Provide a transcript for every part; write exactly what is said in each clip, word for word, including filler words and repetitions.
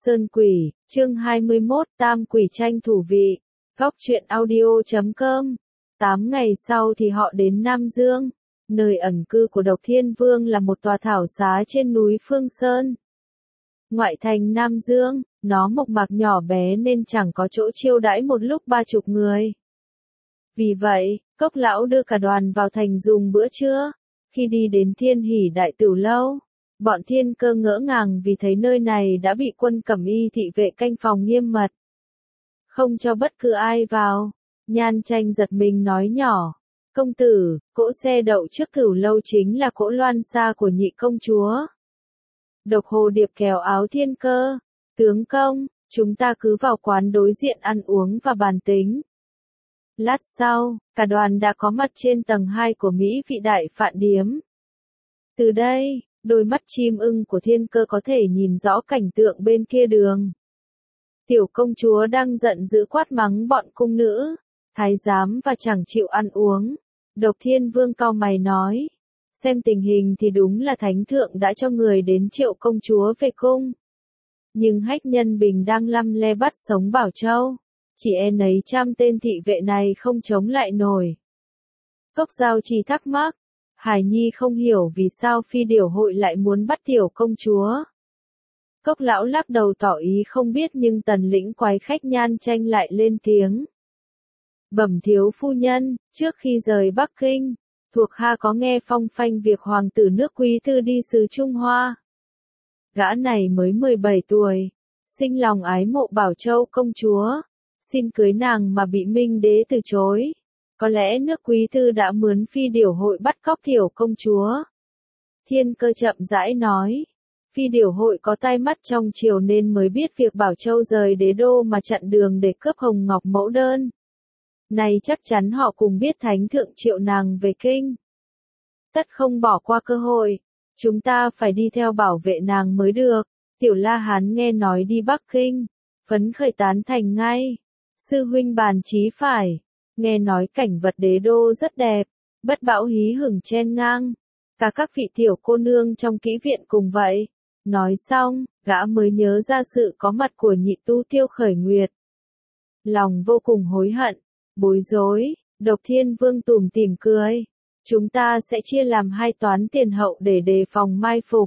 Sơn Quỷ, chương hai mươi mốt, Tam Quỷ tranh thủ vị. Góc truyện audio chấm com. Tám ngày sau thì họ đến Nam Dương. Nơi ẩn cư của Độc Thiên Vương là một tòa thảo xá trên núi Phương Sơn. Ngoại thành Nam Dương, nó mộc mạc nhỏ bé nên chẳng có chỗ chiêu đãi một lúc ba chục người. Vì vậy, Cốc lão đưa cả đoàn vào thành dùng bữa trưa. Khi đi đến Thiên Hỷ Đại Tửu Lâu, bọn Thiên Cơ ngỡ ngàng vì thấy nơi này đã bị quân cẩm y thị vệ canh phòng nghiêm mật, không cho bất cứ ai vào. Nhan Tranh giật mình nói nhỏ: "Công tử, cỗ xe đậu trước Tửu Lâu chính là cỗ loan xa của nhị công chúa." Độc Hồ Điệp kéo áo Thiên Cơ: "Tướng công, chúng ta cứ vào quán đối diện ăn uống và bàn tính." Lát sau, cả đoàn đã có mặt trên tầng hai của Mỹ Vị Đại Phạn Điếm. Từ đây, đôi mắt chim ưng của Thiên Cơ có thể nhìn rõ cảnh tượng bên kia đường. Tiểu công chúa đang giận dữ quát mắng bọn cung nữ, thái giám và chẳng chịu ăn uống. Độc Thiên Vương cau mày nói: "Xem tình hình thì đúng là thánh thượng đã cho người đến triệu công chúa về cung. Nhưng Hách Nhân Bình đang lăm le bắt sống Bảo Châu, chỉ e nấy trăm tên thị vệ này không chống lại nổi." Cốc Giao Trì thắc mắc: "Hải Nhi không hiểu vì sao Phi Điểu hội lại muốn bắt tiểu công chúa." Cốc lão lắc đầu tỏ ý không biết, nhưng Tần lĩnh quái khách Nhan Tranh lại lên tiếng: "Bẩm thiếu phu nhân, trước khi rời Bắc Kinh, thuộc hạ có nghe phong phanh việc hoàng tử nước Quý Tư đi xứ Trung Hoa. Gã này mới mười bảy tuổi, sinh lòng ái mộ Bảo Châu công chúa, xin cưới nàng mà bị Minh đế từ chối. Có lẽ nước Quý Tư đã mướn Phi Điểu hội bắt cóc tiểu công chúa." Thiên Cơ chậm rãi nói: "Phi Điểu hội có tai mắt trong triều nên mới biết việc Bảo Châu rời đế đô mà chặn đường để cướp Hồng Ngọc mẫu đơn. Này chắc chắn họ cùng biết thánh thượng triệu nàng về kinh. Tất không bỏ qua cơ hội. Chúng ta phải đi theo bảo vệ nàng mới được." Tiểu La Hán nghe nói đi Bắc Kinh, phấn khởi tán thành ngay: "Sư huynh bàn chí phải. Nghe nói cảnh vật đế đô rất đẹp, bất bão hí hửng chen ngang. Cả các vị tiểu cô nương trong kỹ viện cùng vậy." Nói xong, gã mới nhớ ra sự có mặt của nhị tu Tiêu Khởi Nguyệt. Lòng vô cùng hối hận, bối rối. Độc Thiên Vương tủm tỉm cười: "Chúng ta sẽ chia làm hai toán tiền hậu để đề phòng mai phục.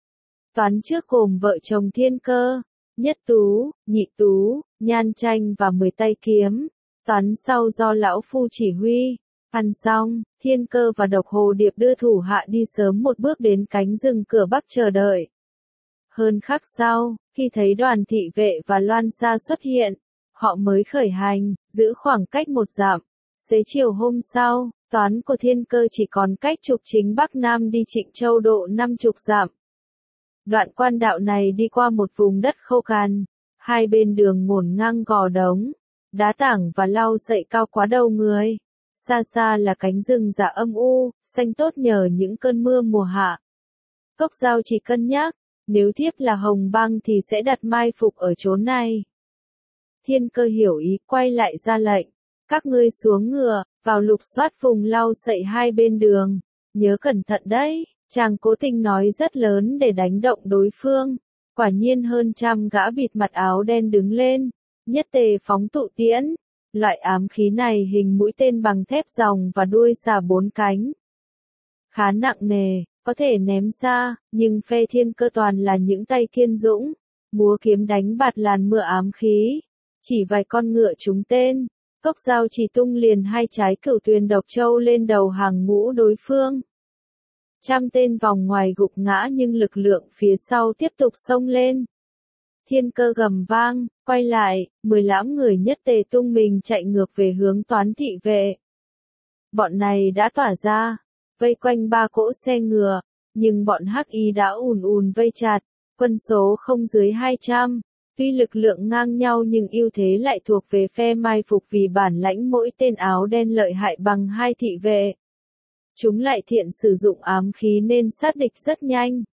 Toán trước gồm vợ chồng Thiên Cơ, Nhất Tú, Nhị Tú, Nhan Tranh và mười tay kiếm. Toán sau do lão phu chỉ huy." Ăn xong, Thiên Cơ và Độc Hồ Điệp đưa thủ hạ đi sớm một bước đến cánh rừng cửa bắc chờ đợi. Hơn khắc sau, khi thấy đoàn thị vệ và loan xa xuất hiện, họ mới khởi hành, giữ khoảng cách một dặm. Xế chiều hôm sau, toán của Thiên Cơ chỉ còn cách trục chính Bắc Nam đi Trịnh Châu độ năm chục dặm. Đoạn quan đạo này đi qua một vùng đất khô cằn, hai bên đường ngổn ngang gò đống, đá tảng và lau sậy cao quá đầu người. Xa xa là cánh rừng già âm u, xanh tốt nhờ những cơn mưa mùa hạ. Cốc Giao chỉ cân nhắc, nếu thiếp là Hồng Băng thì sẽ đặt mai phục ở chốn này. Thiên Cơ hiểu ý, quay lại ra lệnh: "Các ngươi xuống ngựa, vào lục soát vùng lau sậy hai bên đường. Nhớ cẩn thận đấy." Chàng cố tình nói rất lớn để đánh động đối phương. Quả nhiên hơn trăm gã bịt mặt áo đen đứng lên, nhất tề phóng tụ tiễn. Loại ám khí này hình mũi tên bằng thép ròng và đuôi xà bốn cánh. Khá nặng nề, có thể ném xa, nhưng phe Thiên Cơ toàn là những tay kiên dũng, múa kiếm đánh bạt làn mưa ám khí. Chỉ vài con ngựa trúng tên, Cốc Giao chỉ tung liền hai trái Cửu Tuyền Độc Châu lên đầu hàng ngũ đối phương. Trăm tên vòng ngoài gục ngã nhưng lực lượng phía sau tiếp tục xông lên. Thiên Cơ gầm vang, quay lại, mười lãm người nhất tề tung mình chạy ngược về hướng toán thị vệ. Bọn này đã tỏa ra, vây quanh ba cỗ xe ngựa, nhưng bọn Hắc Y đã ùn ùn vây chặt, quân số không dưới hai trăm. Tuy lực lượng ngang nhau nhưng ưu thế lại thuộc về phe mai phục vì bản lãnh mỗi tên áo đen lợi hại bằng hai thị vệ. Chúng lại thiện sử dụng ám khí nên sát địch rất nhanh.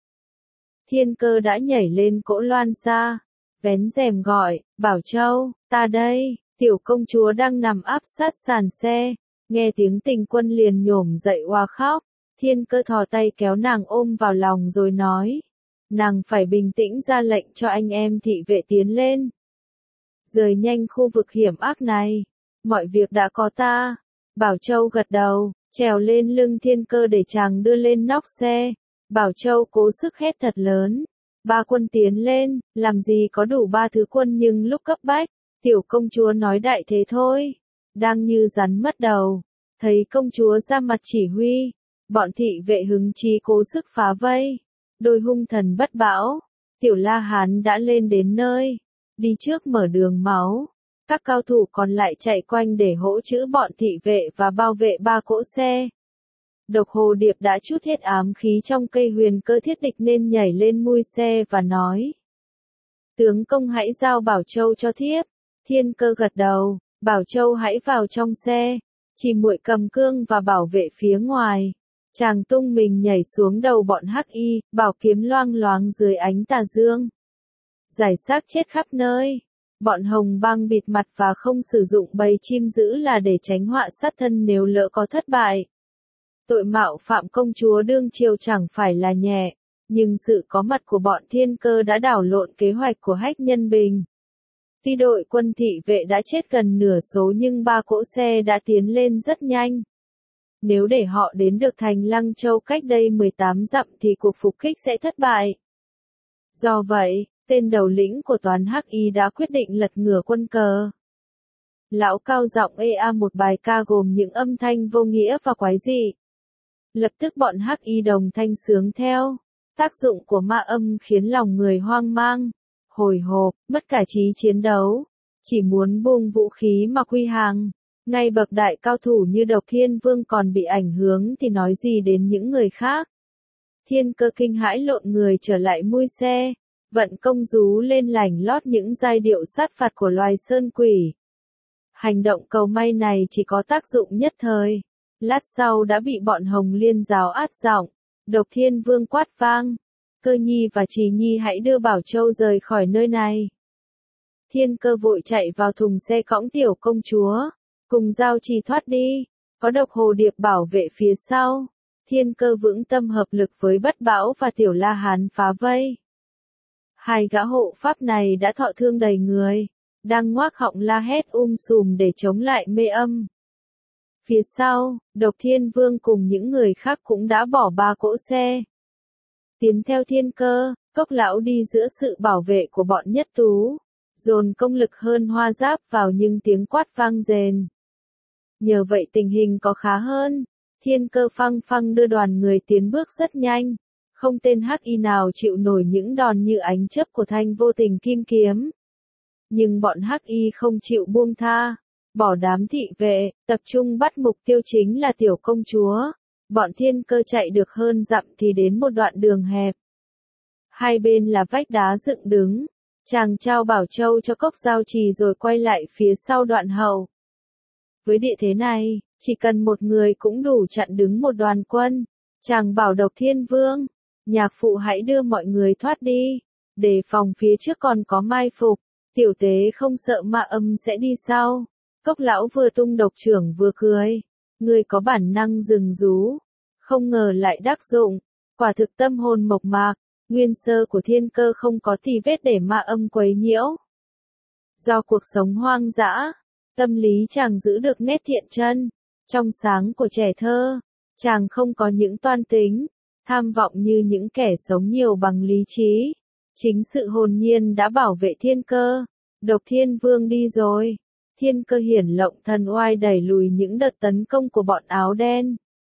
Thiên Cơ đã nhảy lên cỗ loan xa, vén rèm gọi: "Bảo Châu, ta đây." Tiểu công chúa đang nằm áp sát sàn xe, nghe tiếng Tình Quân liền nhổm dậy oa khóc. Thiên Cơ thò tay kéo nàng ôm vào lòng rồi nói: Nàng phải bình tĩnh ra lệnh cho anh em thị vệ tiến lên. Rời nhanh khu vực hiểm ác này. Mọi việc đã có ta. Bảo Châu gật đầu, trèo lên lưng Thiên Cơ để chàng đưa lên nóc xe. Bảo Châu cố sức hét thật lớn. Ba quân tiến lên, làm gì có đủ ba thứ quân nhưng lúc cấp bách, tiểu công chúa nói đại thế thôi. Đang như rắn mất đầu, thấy công chúa ra mặt chỉ huy, bọn thị vệ hứng chí cố sức phá vây. Đôi hung thần bất bão, tiểu La Hán đã lên đến nơi, đi trước mở đường máu. Các cao thủ còn lại chạy quanh để hỗ trữ bọn thị vệ và bảo vệ ba cỗ xe. Độc Hồ Điệp đã trút hết ám khí trong cây huyền cơ thiết địch nên nhảy lên mui xe và nói. Tướng công hãy giao Bảo Châu cho thiếp. Thiên Cơ gật đầu, Bảo Châu hãy vào trong xe. Chỉ muội cầm cương và bảo vệ phía ngoài. Chàng tung mình nhảy xuống đầu bọn hắc y, bảo kiếm loang loáng dưới ánh tà dương. Giải xác chết khắp nơi. Bọn hồng băng bịt mặt và không sử dụng bầy chim dữ là để tránh họa sát thân nếu lỡ có thất bại. Tội mạo phạm công chúa đương triều chẳng phải là nhẹ, nhưng sự có mặt của bọn Thiên Cơ đã đảo lộn kế hoạch của Hách Nhân Bình. Tuy đội quân thị vệ đã chết gần nửa số nhưng ba cỗ xe đã tiến lên rất nhanh. Nếu để họ đến được thành Lăng Châu cách đây mười tám dặm thì cuộc phục kích sẽ thất bại. Do vậy, tên đầu lĩnh của toán hắc y đã quyết định lật ngửa quân cờ. Lão cao giọng ê a một bài ca gồm những âm thanh vô nghĩa và quái dị. Lập tức bọn hắc y đồng thanh sướng theo. Tác dụng của ma âm khiến lòng người hoang mang, hồi hộp, mất cả trí chiến đấu. Chỉ muốn buông vũ khí mà quy hàng. Ngay bậc đại cao thủ như Độc Thiên Vương còn bị ảnh hưởng thì nói gì đến những người khác. Thiên Cơ kinh hãi lộn người trở lại mui xe. Vận công rú lên lành lót những giai điệu sát phạt của loài sơn quỷ. Hành động cầu may này chỉ có tác dụng nhất thời. Lát sau đã bị bọn Hồng Liên giáo át giọng. Độc Thiên Vương quát vang. Cơ Nhi và Trì Nhi hãy đưa Bảo Châu rời khỏi nơi này. Thiên Cơ vội chạy vào thùng xe cõng tiểu công chúa. Cùng Giao Trì thoát đi. Có Độc Hồ Điệp bảo vệ phía sau. Thiên Cơ vững tâm hợp lực với Bất Bão và tiểu La Hán phá vây. Hai gã hộ pháp này đã thọ thương đầy người. Đang ngoác họng la hét um sùm để chống lại mê âm. Phía sau, Độc Thiên Vương cùng những người khác cũng đã bỏ ba cỗ xe. Tiến theo Thiên Cơ, Cốc Lão đi giữa sự bảo vệ của bọn Nhất Tú. Dồn công lực hơn Hoa Giáp vào nhưng tiếng quát vang rền. Nhờ vậy tình hình có khá hơn. Thiên Cơ phăng phăng đưa đoàn người tiến bước rất nhanh. Không tên hắc y nào chịu nổi những đòn như ánh chớp của thanh vô tình kim kiếm. Nhưng bọn hắc y không chịu buông tha. Bỏ đám thị vệ, tập trung bắt mục tiêu chính là tiểu công chúa. Bọn Thiên Cơ chạy được hơn dặm thì đến một đoạn đường hẹp. Hai bên là vách đá dựng đứng. Chàng trao Bảo Châu cho Cốc Giao Trì rồi quay lại phía sau đoạn hậu. Với địa thế này, chỉ cần một người cũng đủ chặn đứng một đoàn quân. Chàng bảo Độc Thiên Vương, nhạc phụ hãy đưa mọi người thoát đi. Đề phòng phía trước còn có mai phục. Tiểu tế không sợ ma âm sẽ đi sau. Cốc Lão vừa tung độc trưởng vừa cười. Người có bản năng rừng rú. Không ngờ lại đắc dụng. Quả thực tâm hồn mộc mạc. Nguyên sơ của Thiên Cơ không có tì vết để ma âm quấy nhiễu. Do cuộc sống hoang dã, tâm lý chàng giữ được nét thiện chân. Trong sáng của trẻ thơ, chàng không có những toan tính, tham vọng như những kẻ sống nhiều bằng lý trí. Chính sự hồn nhiên đã bảo vệ Thiên Cơ. Độc Thiên Vương đi rồi. Thiên Cơ hiển lộng thần oai đẩy lùi những đợt tấn công của bọn áo đen.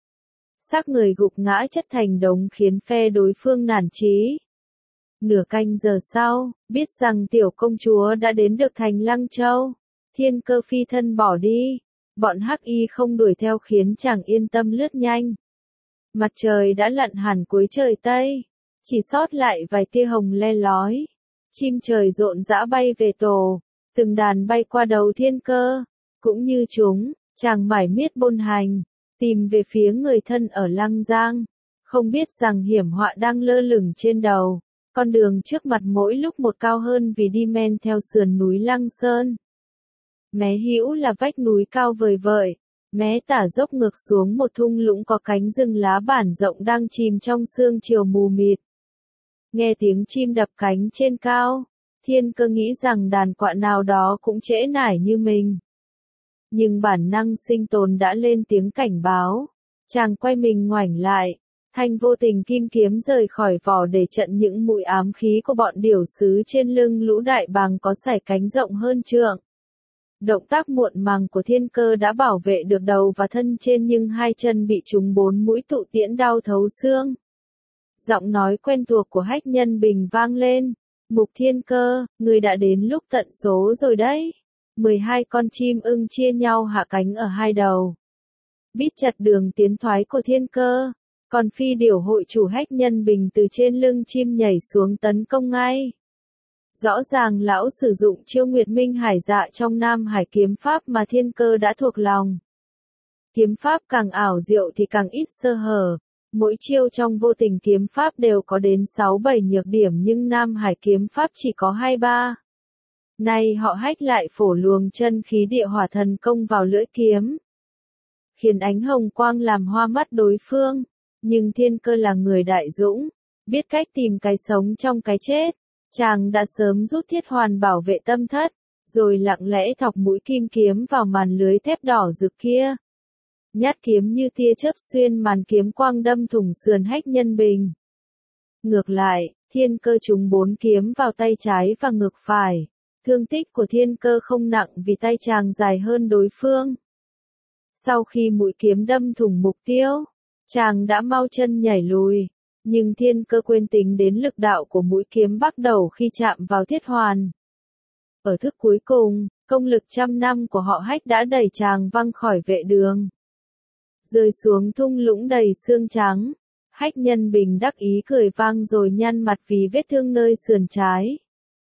Xác người gục ngã chất thành đống khiến phe đối phương nản chí. Nửa canh giờ sau, biết rằng tiểu công chúa đã đến được thành Lăng Châu. Thiên Cơ phi thân bỏ đi. Bọn hắc y không đuổi theo khiến chàng yên tâm lướt nhanh. Mặt trời đã lặn hẳn cuối trời Tây. Chỉ sót lại vài tia hồng le lói. Chim trời rộn rã bay về tổ. Từng đàn bay qua đầu Thiên Cơ. Cũng như chúng, chàng mải miết bôn hành. Tìm về phía người thân ở Lăng Giang. Không biết rằng hiểm họa đang lơ lửng trên đầu. Con đường trước mặt mỗi lúc một cao hơn vì đi men theo sườn núi Lăng Sơn. Mé hữu là vách núi cao vời vợi. Mé tả dốc ngược xuống một thung lũng có cánh rừng lá bản rộng đang chìm trong sương chiều mù mịt. Nghe tiếng chim đập cánh trên cao, Thiên Cơ nghĩ rằng đàn quạ nào đó cũng trễ nải như mình. Nhưng bản năng sinh tồn đã lên tiếng cảnh báo. Chàng quay mình ngoảnh lại, Thanh vô tình kim kiếm rời khỏi vỏ để trận những mũi ám khí của bọn điểu sứ trên lưng lũ đại bàng có sải cánh rộng hơn trượng. Động tác muộn màng của Thiên Cơ đã bảo vệ được đầu và thân trên, nhưng hai chân bị trúng bốn mũi tụ tiễn đau thấu xương. Giọng nói quen thuộc của Hách Nhân Bình vang lên. Mục Thiên Cơ, người đã đến lúc tận số rồi đấy. mười hai con chim ưng chia nhau hạ cánh ở hai đầu. Bít chặt đường tiến thoái của Thiên Cơ. Còn phi điểu hội chủ Hách Nhân Bình từ trên lưng chim nhảy xuống tấn công ngay. Rõ ràng lão sử dụng chiêu Nguyệt Minh Hải Dạ trong Nam Hải kiếm pháp mà Thiên Cơ đã thuộc lòng. Kiếm pháp càng ảo diệu thì càng ít sơ hở. Mỗi chiêu trong vô tình kiếm pháp đều có đến sáu bảy nhược điểm, nhưng Nam Hải kiếm pháp chỉ có hai ba. Nay họ Hách lại phổ luồng chân khí địa hỏa thần công vào lưỡi kiếm, khiến ánh hồng quang làm hoa mắt đối phương. Nhưng Thiên Cơ là người đại dũng, biết cách tìm cái sống trong cái chết. Chàng đã sớm rút thiết hoàn bảo vệ tâm thất, rồi lặng lẽ thọc mũi kim kiếm vào màn lưới thép đỏ rực kia. Nhát kiếm như tia chớp xuyên màn kiếm quang đâm thủng sườn Hách Nhân Bình. Ngược lại, Thiên Cơ trúng bốn kiếm vào tay trái và ngực phải. Thương tích của Thiên Cơ không nặng vì tay chàng dài hơn đối phương. Sau khi mũi kiếm đâm thủng mục tiêu, chàng đã mau chân nhảy lùi. Nhưng Thiên Cơ quên tính đến lực đạo của mũi kiếm bắt đầu khi chạm vào thiết hoàn. Ở thức cuối cùng, công lực trăm năm của họ Hách đã đẩy chàng văng khỏi vệ đường, rơi xuống thung lũng đầy xương trắng. Hách Nhân Bình đắc ý cười vang rồi nhăn mặt vì vết thương nơi sườn trái.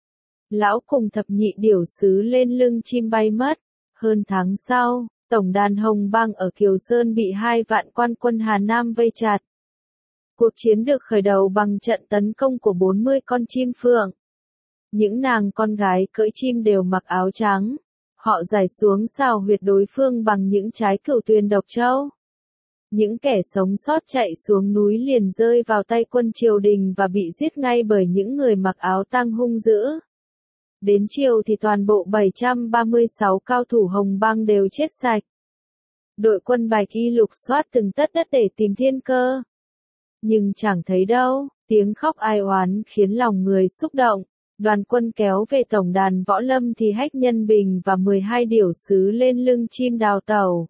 Lão cùng thập nhị điểu sứ lên lưng chim bay mất. Hơn tháng sau, tổng đàn Hồng Bang ở Kiều Sơn bị hai vạn quan quân Hà Nam vây chặt. Cuộc chiến được khởi đầu bằng trận tấn công của bốn mươi con chim phượng. Những nàng con gái cưỡi chim đều mặc áo trắng. Họ giải xuống xào huyệt đối phương bằng những trái cửu tuyền độc châu. Những kẻ sống sót chạy xuống núi liền rơi vào tay quân triều đình và bị giết ngay bởi những người mặc áo tang hung dữ. Đến chiều thì toàn bộ bảy trăm ba mươi sáu cao thủ Hồng Bang đều chết sạch. Đội quân Bạch Y lục soát từng tấc đất để tìm Thiên Cơ. Nhưng chẳng thấy đâu, tiếng khóc ai oán khiến lòng người xúc động. Đoàn quân kéo về tổng đàn Võ Lâm thì Hách Nhân Bình và mười hai điểu sứ lên lưng chim đào tẩu.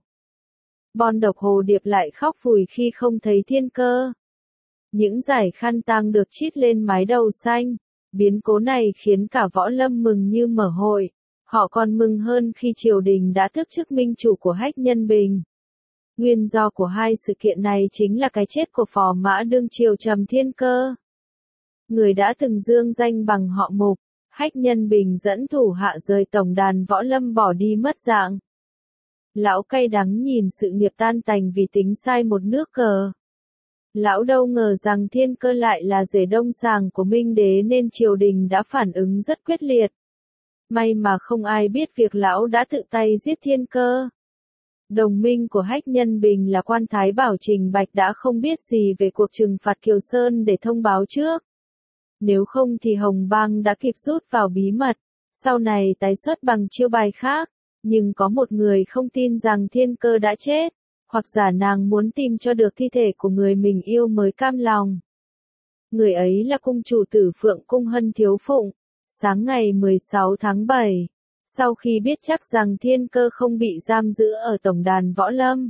Bon độc hồ điệp lại khóc vùi khi không thấy Thiên Cơ. Những dải khăn tang được chít lên mái đầu xanh. Biến cố này khiến cả Võ Lâm mừng như mở hội. Họ còn mừng hơn khi triều đình đã thức chức minh chủ của Hách Nhân Bình. Nguyên do của hai sự kiện này chính là cái chết của phò mã đương triều Trầm Thiên Cơ, người đã từng dương danh bằng họ Mục. Hách Nhân Bình dẫn thủ hạ rời tổng đàn Võ Lâm bỏ đi mất dạng. Lão cay đắng nhìn sự nghiệp tan tành vì tính sai một nước cờ. Lão đâu ngờ rằng Thiên Cơ lại là rể đông sàng của Minh Đế nên triều đình đã phản ứng rất quyết liệt. May mà không ai biết việc lão đã tự tay giết Thiên Cơ. Đồng minh của Hách Nhân Bình là quan thái Bảo Trình Bạch đã không biết gì về cuộc trừng phạt Kiều Sơn để thông báo trước. Nếu không thì Hồng Bang đã kịp rút vào bí mật, sau này tái xuất bằng chiêu bài khác. Nhưng có một người không tin rằng Thiên Cơ đã chết, hoặc giả nàng muốn tìm cho được thi thể của người mình yêu mới cam lòng. Người ấy là cung chủ tử Phượng Cung Hân Thiếu Phụng. Sáng ngày mười sáu tháng bảy, sau khi biết chắc rằng Thiên Cơ không bị giam giữ ở tổng đàn Võ Lâm,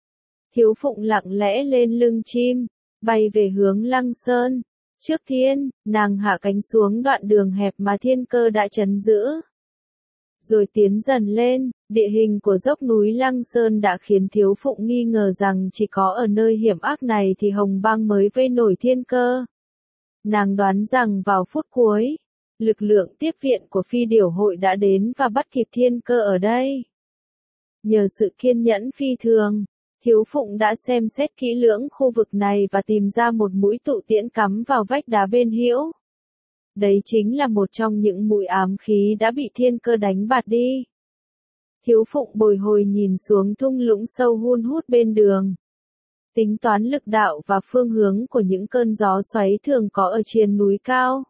Thiếu Phụng lặng lẽ lên lưng chim, bay về hướng Lăng Sơn. Trước thiên, nàng hạ cánh xuống đoạn đường hẹp mà Thiên Cơ đã trấn giữ. Rồi tiến dần lên, địa hình của dốc núi Lăng Sơn đã khiến Thiếu Phụng nghi ngờ rằng chỉ có ở nơi hiểm ác này thì Hồng Bang mới vây nổi Thiên Cơ. Nàng đoán rằng vào phút cuối, lực lượng tiếp viện của phi điểu hội đã đến và bắt kịp Thiên Cơ ở đây. Nhờ sự kiên nhẫn phi thường, Thiếu Phụng đã xem xét kỹ lưỡng khu vực này và tìm ra một mũi tụ tiễn cắm vào vách đá bên hữu. Đấy chính là một trong những mũi ám khí đã bị Thiên Cơ đánh bạt đi. Thiếu Phụng bồi hồi nhìn xuống thung lũng sâu hun hút bên đường. tính toán lực đạo và phương hướng của những cơn gió xoáy thường có ở trên núi cao.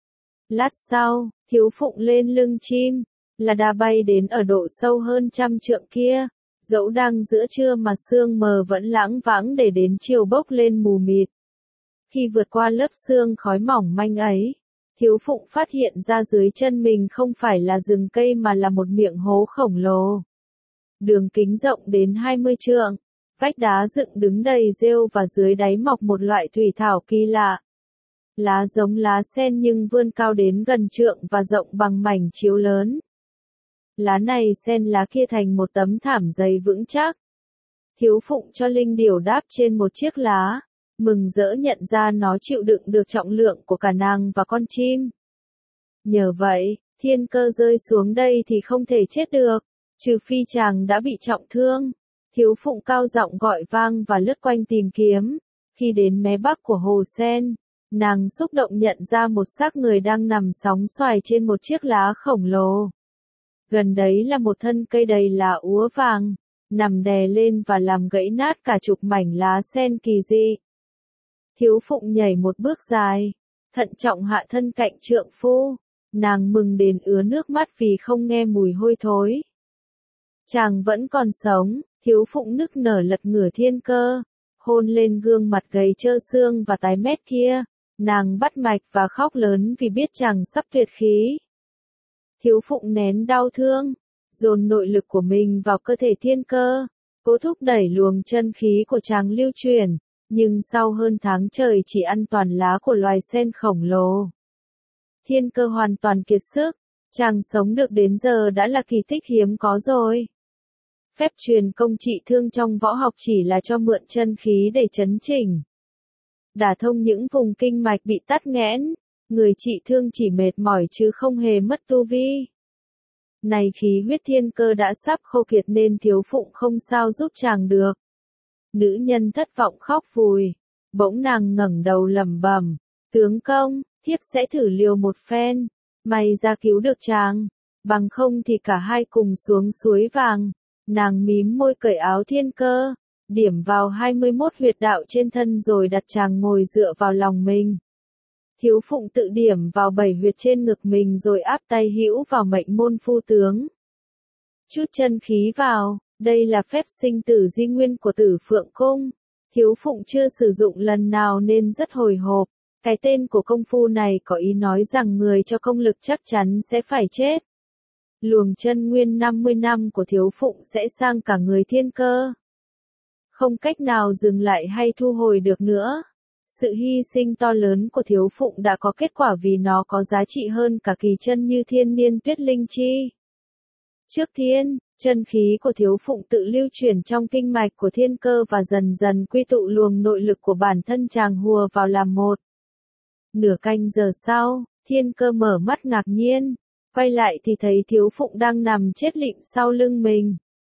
Lát sau, Thiếu Phụng lên lưng chim, là đà bay đến ở độ sâu hơn trăm trượng kia, dẫu đang giữa trưa mà sương mờ vẫn lãng vãng để đến chiều bốc lên mù mịt. Khi vượt qua lớp sương khói mỏng manh ấy, Thiếu Phụng phát hiện ra dưới chân mình không phải là rừng cây mà là một miệng hố khổng lồ. Đường kính rộng đến hai mươi trượng, vách đá dựng đứng đầy rêu và dưới đáy mọc một loại thủy thảo kỳ lạ. Lá giống lá sen nhưng vươn cao đến gần trượng và rộng bằng mảnh chiếu lớn. Lá này xen lá kia thành một tấm thảm dày vững chắc. Thiếu Phụng cho linh điểu đáp trên một chiếc lá, mừng rỡ nhận ra nó chịu đựng được trọng lượng của cả nàng và con chim. Nhờ vậy, Thiên Cơ rơi xuống đây thì không thể chết được, trừ phi chàng đã bị trọng thương. Thiếu Phụng cao giọng gọi vang và lướt quanh tìm kiếm. Khi đến mé bắc của hồ sen, nàng xúc động nhận ra một xác người đang nằm sóng xoài trên một chiếc lá khổng lồ. Gần đấy là một thân cây đầy lá úa vàng, nằm đè lên và làm gãy nát cả chục mảnh lá sen kỳ dị. Thiếu Phụng nhảy một bước dài, thận trọng hạ thân cạnh trượng phu, nàng mừng đến ứa nước mắt vì không nghe mùi hôi thối. Chàng vẫn còn sống, Thiếu Phụng nức nở lật ngửa Thiên Cơ, hôn lên gương mặt gầy trơ xương và tái mét kia, nàng bắt mạch và khóc lớn vì biết chàng sắp tuyệt khí. Thiếu Phụng nén đau thương, dồn nội lực của mình vào cơ thể Thiên Cơ, cố thúc đẩy luồng chân khí của chàng lưu chuyển, nhưng sau hơn tháng trời chỉ ăn toàn lá của loài sen khổng lồ. Thiên Cơ hoàn toàn kiệt sức, chàng sống được đến giờ đã là kỳ tích hiếm có rồi. Phép truyền công trị thương trong võ học chỉ là cho mượn chân khí để chấn chỉnh, đả thông những vùng kinh mạch bị tắc nghẽn, người trị thương chỉ mệt mỏi chứ không hề mất tu vi. Này khí huyết Thiên Cơ đã sắp khô kiệt nên Thiếu Phụng không sao giúp chàng được. Nữ nhân thất vọng khóc vùi, bỗng nàng ngẩng đầu lẩm bẩm, tướng công, thiếp sẽ thử liều một phen, may ra cứu được chàng, bằng không thì cả hai cùng xuống suối vàng. Nàng mím môi cởi áo Thiên Cơ, điểm vào hai mươi mốt huyệt đạo trên thân rồi đặt chàng ngồi dựa vào lòng mình. Thiếu Phụng tự điểm vào bảy huyệt trên ngực mình rồi áp tay hữu vào mệnh môn phu tướng. Chút chân khí vào, đây là phép sinh tử di nguyên của Tử Phượng Cung. Thiếu Phụng chưa sử dụng lần nào nên rất hồi hộp. Cái tên của công phu này có ý nói rằng người cho công lực chắc chắn sẽ phải chết. Luồng chân nguyên năm mươi năm của Thiếu Phụng sẽ sang cả người Thiên Cơ. Không cách nào dừng lại hay thu hồi được nữa. Sự hy sinh to lớn của Thiếu Phụng đã có kết quả vì nó có giá trị hơn cả kỳ chân như thiên niên tuyết linh chi. Trước thiên, chân khí của Thiếu Phụng tự lưu chuyển trong kinh mạch của Thiên Cơ và dần dần quy tụ luồng nội lực của bản thân chàng hùa vào làm một. Nửa canh giờ sau, Thiên Cơ mở mắt ngạc nhiên, quay lại thì thấy Thiếu Phụng đang nằm chết lịm sau lưng mình.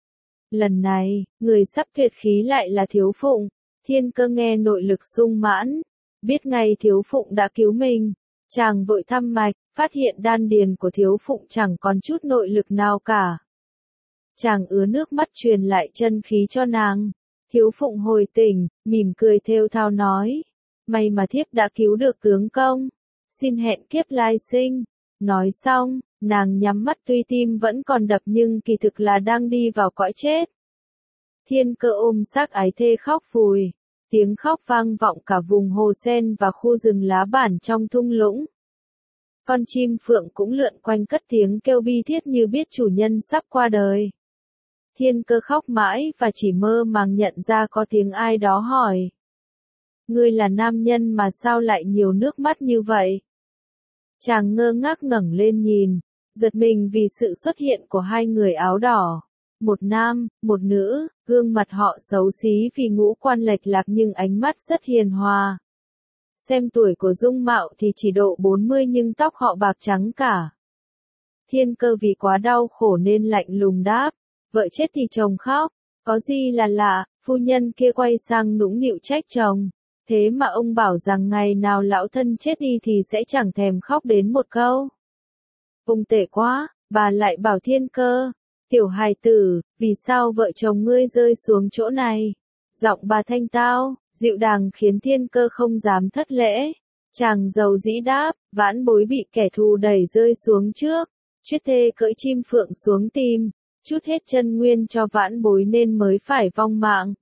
Lần này, người sắp tuyệt khí lại là Thiếu Phụng. Thiên Cơ nghe nội lực sung mãn, biết ngay Thiếu Phụng đã cứu mình. Chàng vội thăm mạch, phát hiện đan điền của Thiếu Phụng chẳng còn chút nội lực nào cả. Chàng ứa nước mắt truyền lại chân khí cho nàng. Thiếu Phụng hồi tỉnh, mỉm cười thều thào nói. May mà thiếp đã cứu được tướng công. Xin hẹn kiếp lai sinh. Nói xong, nàng nhắm mắt tuy tim vẫn còn đập nhưng kỳ thực là đang đi vào cõi chết. Thiên Cơ ôm xác ái thê khóc vùi. Tiếng khóc vang vọng cả vùng hồ sen và khu rừng lá bản trong thung lũng. Con chim phượng cũng lượn quanh cất tiếng kêu bi thiết như biết chủ nhân sắp qua đời. Thiên Cơ khóc mãi và chỉ mơ màng nhận ra có tiếng ai đó hỏi. Ngươi là nam nhân mà sao lại nhiều nước mắt như vậy? Chàng ngơ ngác ngẩng lên nhìn, giật mình vì sự xuất hiện của hai người áo đỏ. Một nam, một nữ, gương mặt họ xấu xí vì ngũ quan lệch lạc nhưng ánh mắt rất hiền hòa. Xem tuổi của dung mạo thì chỉ độ bốn mươi nhưng tóc họ bạc trắng cả. Thiên Cơ vì quá đau khổ nên lạnh lùng đáp, vợ chết thì chồng khóc, có gì là lạ. Phu nhân kia quay sang nũng nịu trách chồng, thế mà ông bảo rằng ngày nào lão thân chết đi thì sẽ chẳng thèm khóc đến một câu. Ông tệ quá, bà lại bảo Thiên Cơ, tiểu hài tử, vì sao vợ chồng ngươi rơi xuống chỗ này? Giọng bà thanh tao, dịu dàng khiến Thiên Cơ không dám thất lễ. Chàng dầu dĩ đáp, vãn bối bị kẻ thù đẩy rơi xuống trước. Chuyết thê cưỡi chim phượng xuống tìm, chút hết chân nguyên cho vãn bối nên mới phải vong mạng.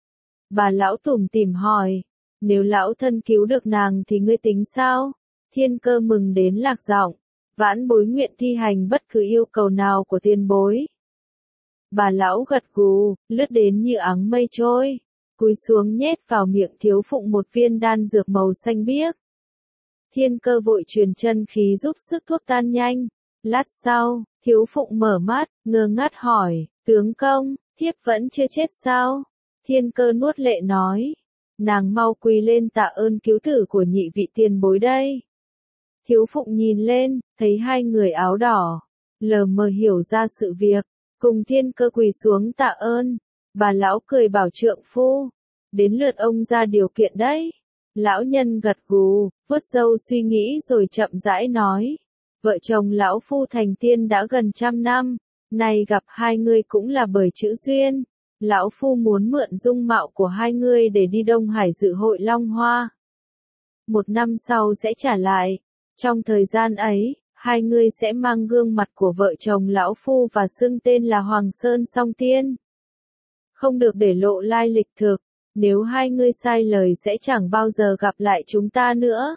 Bà lão tủm tỉm hỏi, nếu lão thân cứu được nàng thì ngươi tính sao? Thiên Cơ mừng đến lạc giọng, vãn bối nguyện thi hành bất cứ yêu cầu nào của tiền bối. Bà lão gật gù, lướt đến như áng mây trôi, cúi xuống nhét vào miệng Thiếu Phụng một viên đan dược màu xanh biếc. Thiên Cơ vội truyền chân khí giúp sức thuốc tan nhanh. Lát sau, Thiếu Phụng mở mắt, ngơ ngác hỏi, tướng công, thiếp vẫn chưa chết sao? Thiên Cơ nuốt lệ nói, nàng mau quỳ lên tạ ơn cứu tử của nhị vị tiền bối đây. Thiếu Phụng nhìn lên, thấy hai người áo đỏ, lờ mờ hiểu ra sự việc, cùng Thiên Cơ quỳ xuống tạ ơn. Bà lão cười bảo trượng phu, đến lượt ông ra điều kiện đấy. Lão nhân gật gù, vuốt râu suy nghĩ rồi chậm rãi nói, vợ chồng lão phu thành tiên đã gần trăm năm, nay gặp hai người cũng là bởi chữ duyên. Lão phu muốn mượn dung mạo của hai người để đi Đông Hải dự hội Long Hoa. Một năm sau sẽ trả lại. Trong thời gian ấy, hai người sẽ mang gương mặt của vợ chồng lão phu và xưng tên là Hoàng Sơn Song Tiên. Không được để lộ lai lịch thực, nếu hai người sai lời sẽ chẳng bao giờ gặp lại chúng ta nữa.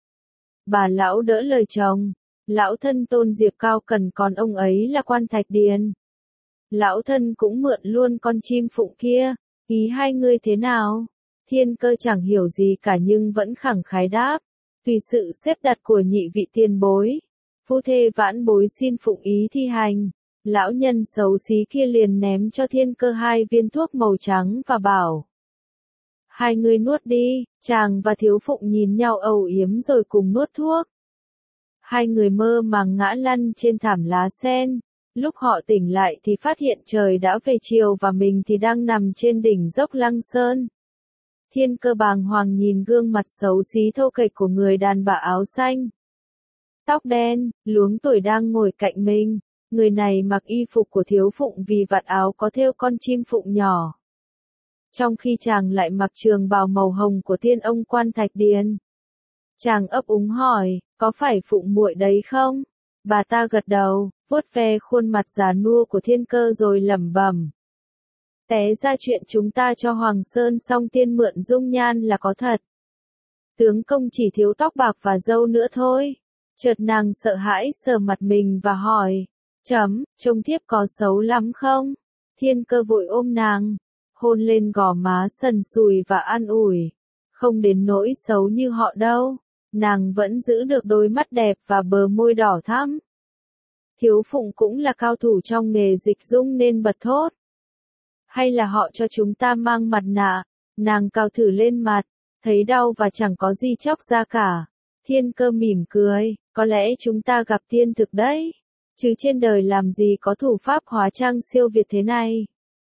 Bà lão đỡ lời chồng, lão thân Tôn Diệp Cao Cần còn ông ấy là quan Thạch Điền. Lão thân cũng mượn luôn con chim phụng kia, ý hai người thế nào? Thiên Cơ chẳng hiểu gì cả nhưng vẫn khẳng khái đáp, tùy sự xếp đặt của nhị vị tiền bối. Phu thê vãn bối xin phụng ý thi hành. Lão nhân xấu xí kia liền ném cho Thiên Cơ hai viên thuốc màu trắng và bảo, hai người nuốt đi. Chàng và Thiếu Phụng nhìn nhau âu yếm rồi cùng nuốt thuốc. Hai người mơ màng ngã lăn trên thảm lá sen. Lúc họ tỉnh lại thì phát hiện trời đã về chiều và mình thì đang nằm trên đỉnh dốc Lăng Sơn. Thiên Cơ bàng hoàng nhìn gương mặt xấu xí thô kệch của người đàn bà áo xanh, tóc đen, luống tuổi đang ngồi cạnh mình. Người này mặc y phục của Thiếu Phụng vì vạt áo có thêu con chim phụng nhỏ, trong khi chàng lại mặc trường bào màu hồng của tiên ông quan Thạch Điền. Chàng ấp úng hỏi, có phải Phụng muội đấy không? Bà ta gật đầu, vuốt ve khuôn mặt già nua của Thiên Cơ rồi lẩm bẩm, té ra chuyện chúng ta cho Hoàng Sơn Song Tiên mượn dung nhan là có thật. Tướng công chỉ thiếu tóc bạc và râu nữa thôi. Chợt nàng sợ hãi sờ mặt mình và hỏi, chấm, trông thiếp có xấu lắm không? Thiên Cơ vội ôm nàng, hôn lên gò má sần sùi và an ủi, không đến nỗi xấu như họ đâu. Nàng vẫn giữ được đôi mắt đẹp và bờ môi đỏ thắm. Thiếu Phụng cũng là cao thủ trong nghề dịch dung nên bật thốt, hay là họ cho chúng ta mang mặt nạ? Nàng cào thử lên mặt, thấy đau và chẳng có gì chóc ra cả. Thiên Cơ mỉm cười, có lẽ chúng ta gặp tiên thực đấy, chứ trên đời làm gì có thủ pháp hóa trang siêu việt thế này.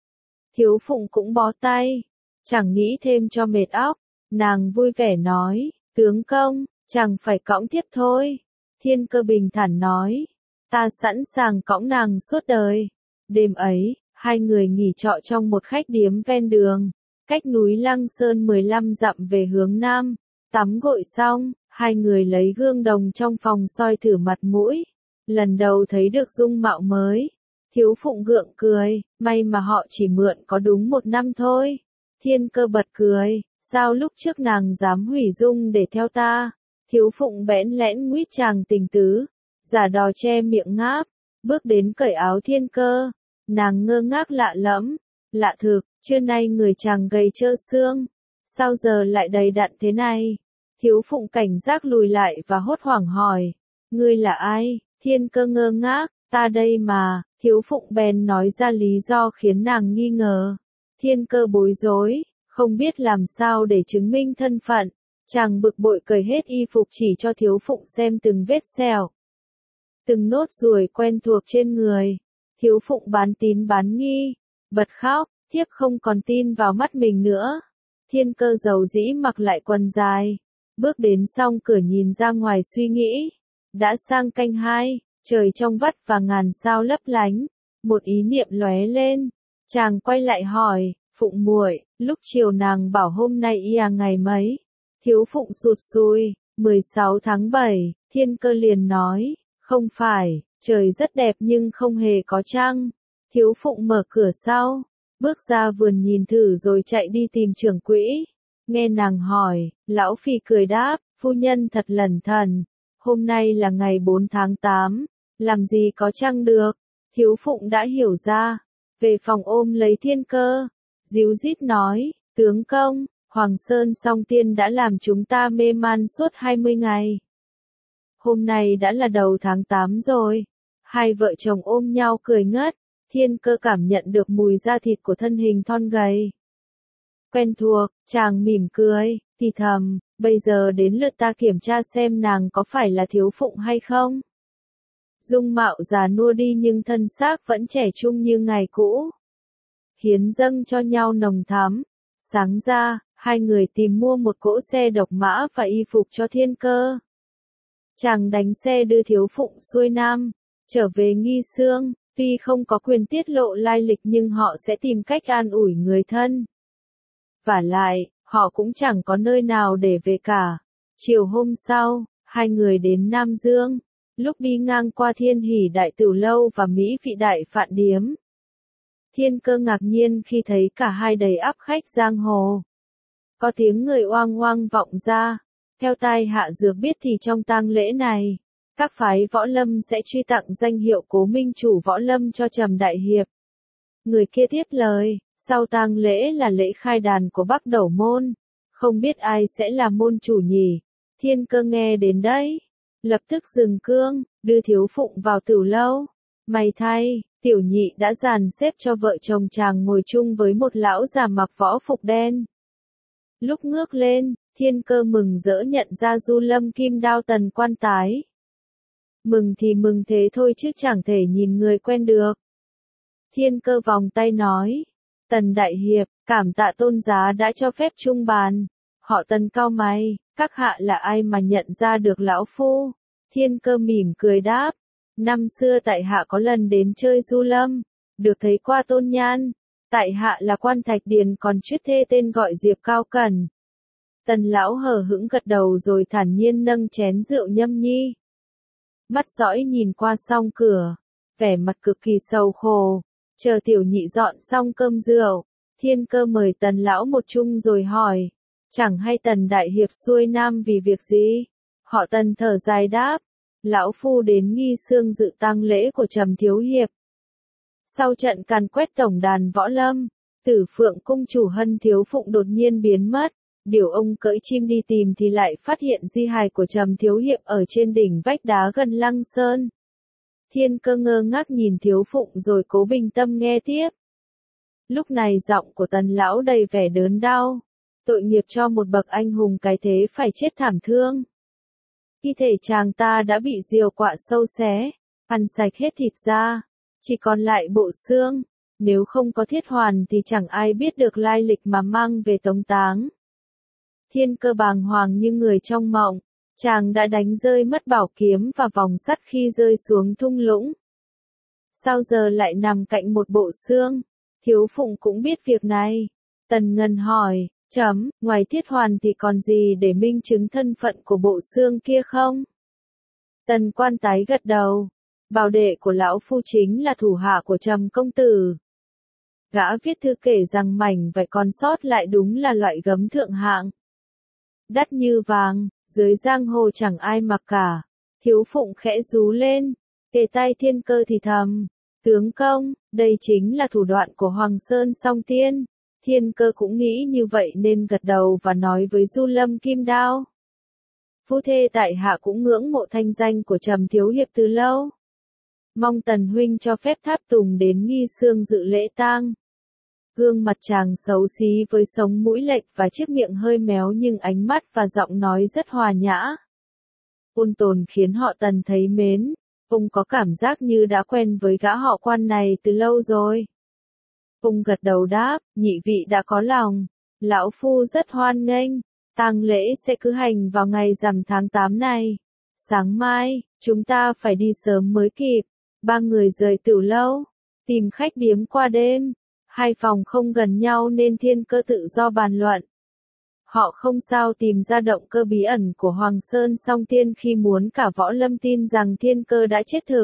Thiếu Phụng cũng bó tay, chẳng nghĩ thêm cho mệt óc. Nàng vui vẻ nói, tướng công, chẳng phải cõng thiếp thôi. Thiên Cơ bình thản nói, ta sẵn sàng cõng nàng suốt đời. Đêm ấy, hai người nghỉ trọ trong một khách điếm ven đường, cách núi Lăng Sơn mười lăm dặm về hướng nam. Tắm gội xong, hai người lấy gương đồng trong phòng soi thử mặt mũi. Lần đầu thấy được dung mạo mới. Thiếu Phụng gượng cười, may mà họ chỉ mượn có đúng một năm thôi. Thiên Cơ bật cười, sao lúc trước nàng dám hủy dung để theo ta? Thiếu Phụng bẽn lẽn nguyết chàng tình tứ, giả đò che miệng ngáp, bước đến cởi áo Thiên Cơ. Nàng ngơ ngác lạ lẫm, lạ thực, trưa nay người chàng gầy trơ xương, sao giờ lại đầy đặn thế này? Thiếu Phụng cảnh giác lùi lại và hốt hoảng hỏi, ngươi là ai? Thiên Cơ ngơ ngác, ta đây mà. Thiếu Phụng bèn nói ra lý do khiến nàng nghi ngờ. Thiên Cơ bối rối, không biết làm sao để chứng minh thân phận. Chàng bực bội cởi hết y phục chỉ cho Thiếu Phụng xem từng vết sẹo, từng nốt ruồi quen thuộc trên người. Thiếu Phụng bán tín bán nghi, bật khóc, thiếp không còn tin vào mắt mình nữa. Thiên Cơ dầu dĩ mặc lại quần dài, bước đến song cửa nhìn ra ngoài suy nghĩ. Đã sang canh hai, trời trong vắt và ngàn sao lấp lánh. Một ý niệm lóe lên, chàng quay lại hỏi, Phụng muội, lúc chiều nàng bảo hôm nay ia ngày mấy. Thiếu Phụng sụt sùi, mười sáu tháng bảy, Thiên Cơ liền nói, không phải, trời rất đẹp nhưng không hề có trăng. Thiếu Phụng mở cửa sau, bước ra vườn nhìn thử rồi chạy đi tìm trưởng quỹ. Nghe nàng hỏi, lão phi cười đáp, phu nhân thật lẩn thần, hôm nay là ngày bốn tháng tám, làm gì có trăng được. Thiếu Phụng đã hiểu ra, về phòng ôm lấy Thiên Cơ, díu dít nói, tướng công, Hoàng Sơn Song Tiên đã làm chúng ta mê man suốt hai mươi ngày. Hôm nay đã là đầu tháng tám rồi. Hai vợ chồng ôm nhau cười ngất, Thiên Cơ cảm nhận được mùi da thịt của thân hình thon gầy. Quen thuộc, chàng mỉm cười, thì thầm, bây giờ đến lượt ta kiểm tra xem nàng có phải là Thiếu Phụng hay không. Dung mạo già nua đi nhưng thân xác vẫn trẻ trung như ngày cũ. Hiến dâng cho nhau nồng thắm. Sáng ra, hai người tìm mua một cỗ xe độc mã và y phục cho Thiên Cơ. Chàng đánh xe đưa Thiếu Phụng xuôi nam, trở về Nghi Sương, tuy không có quyền tiết lộ lai lịch nhưng họ sẽ tìm cách an ủi người thân. Vả lại, họ cũng chẳng có nơi nào để về cả. Chiều hôm sau, hai người đến Nam Dương, lúc đi ngang qua Thiên Hỷ Đại Tửu Lâu và Mỹ Vị Đại Phạn Điếm. Thiên Cơ ngạc nhiên khi thấy cả hai đầy ắp khách giang hồ. Có tiếng người oang oang vọng ra, theo tai hạ dược biết thì trong tang lễ này, các phái võ lâm sẽ truy tặng danh hiệu Cố Minh Chủ Võ Lâm cho Trầm Đại Hiệp. Người kia tiếp lời, sau tang lễ là lễ khai đàn của Bắc Đẩu Môn, không biết ai sẽ là môn chủ nhỉ. Thiên Cơ nghe đến đấy, lập tức dừng cương, đưa Thiếu Phụng vào tửu lâu. May thay, tiểu nhị đã dàn xếp cho vợ chồng chàng ngồi chung với một lão già mặc võ phục đen. Lúc ngước lên, Thiên Cơ mừng rỡ nhận ra Du Lâm Kim Đao Tần Quan Tái. Mừng thì mừng thế thôi chứ chẳng thể nhìn người quen được. Thiên Cơ vòng tay nói, Tần Đại Hiệp, cảm tạ tôn giá đã cho phép chung bàn. Họ Tần cao mày, các hạ là ai mà nhận ra được lão phu? Thiên Cơ mỉm cười đáp, năm xưa tại hạ có lần đến chơi Du Lâm, được thấy qua tôn nhan. Tại hạ là Quan Thạch Điền còn chuyết thê tên gọi Diệp Cao Cẩn. Tần lão hờ hững gật đầu rồi thản nhiên nâng chén rượu nhâm nhi. Mắt dõi nhìn qua song cửa, vẻ mặt cực kỳ sầu khổ. Chờ tiểu nhị dọn xong cơm rượu, Thiên Cơ mời Tần lão một chung rồi hỏi, chẳng hay Tần Đại Hiệp xuôi nam vì việc gì? Họ Tần thở dài đáp, lão phu đến Nghi Sương dự tang lễ của Trầm Thiếu Hiệp. Sau trận càn quét tổng đàn võ lâm, Tử Phượng cung chủ Hân Thiếu Phụng đột nhiên biến mất. Điều ông cưỡi chim đi tìm thì lại phát hiện di hài của Trầm Thiếu Hiệp ở trên đỉnh vách đá gần Lăng Sơn. Thiên Cơ ngơ ngác nhìn Thiếu Phụng rồi cố bình tâm nghe tiếp. Lúc này giọng của Tần lão đầy vẻ đớn đau. Tội nghiệp cho một bậc anh hùng cái thế phải chết thảm thương. Thi thể chàng ta đã bị diều quạ sâu xé, ăn sạch hết thịt ra, chỉ còn lại bộ xương. Nếu không có Thiết Hoàn thì chẳng ai biết được lai lịch mà mang về tống táng. Thiên Cơ bàng hoàng như người trong mộng, chàng đã đánh rơi mất bảo kiếm và vòng sắt khi rơi xuống thung lũng. Sao giờ lại nằm cạnh một bộ xương? Thiếu Phụng cũng biết việc này. Tần Ngân hỏi, chấm, ngoài Thiết Hoàn thì còn gì để minh chứng thân phận của bộ xương kia không? Tần Quan Tái gật đầu, bảo đệ của lão phu chính là thủ hạ của Trầm công tử. Gã viết thư kể rằng mảnh vải còn sót lại đúng là loại gấm thượng hạng. Đắt như vàng, dưới giang hồ chẳng ai mặc cả. Thiếu Phụng khẽ rú lên, kề tai Thiên Cơ thì thầm, tướng công, đây chính là thủ đoạn của Hoàng Sơn Song Tiên. Thiên Cơ cũng nghĩ như vậy nên gật đầu và nói với Du Lâm Kim Đao. Phu thê tại hạ cũng ngưỡng mộ thanh danh của Trầm Thiếu Hiệp từ lâu. Mong Tần huynh cho phép tháp tùng đến Nghi Sương dự lễ tang. Gương mặt chàng xấu xí với sống mũi lệch và chiếc miệng hơi méo nhưng ánh mắt và giọng nói rất hòa nhã. Ôn tồn khiến họ Tần thấy mến, ông có cảm giác như đã quen với gã họ Quan này từ lâu rồi. Ông gật đầu đáp, nhị vị đã có lòng, lão phu rất hoan nghênh, tang lễ sẽ cử hành vào ngày rằm tháng tám này. Sáng mai, chúng ta phải đi sớm mới kịp. Ba người rời tửu lâu, tìm khách điếm qua đêm. Hai phòng không gần nhau nên Thiên Cơ tự do bàn luận. Họ không sao tìm ra động cơ bí ẩn của Hoàng Sơn Song Tiên khi muốn cả võ lâm tin rằng Thiên Cơ đã chết thực.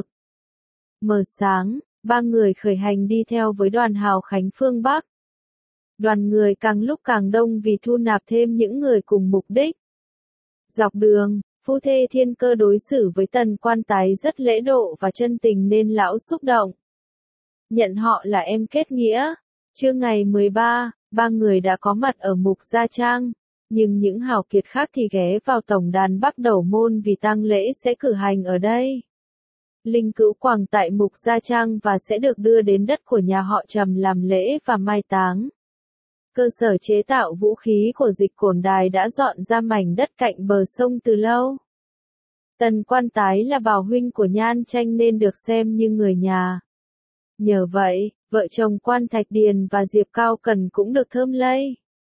Mờ sáng, ba người khởi hành đi theo với đoàn Hào Khánh phương Bắc. Đoàn người càng lúc càng đông vì thu nạp thêm những người cùng mục đích. Dọc đường, phu thê Thiên Cơ đối xử với Tần Quan Tái rất lễ độ và chân tình nên lão xúc động. Nhận họ là em kết nghĩa. Trưa ngày mười ba, ba người đã có mặt ở Mục Gia Trang, nhưng những hào kiệt khác thì ghé vào tổng đàn Bắc Đẩu Môn vì tang lễ sẽ cử hành ở đây. Linh cữu quàng tại Mục Gia Trang và sẽ được đưa đến đất của nhà họ Trầm làm lễ và mai táng. Cơ sở chế tạo vũ khí của Dịch Cổn Đài đã dọn ra mảnh đất cạnh bờ sông từ lâu. Tần Quan Tái là bảo huynh của Nhan Tranh nên được xem như người nhà. Nhờ vậy, vợ chồng Quan Thạch Điền và Diệp Cao Cần cũng được thơm lây.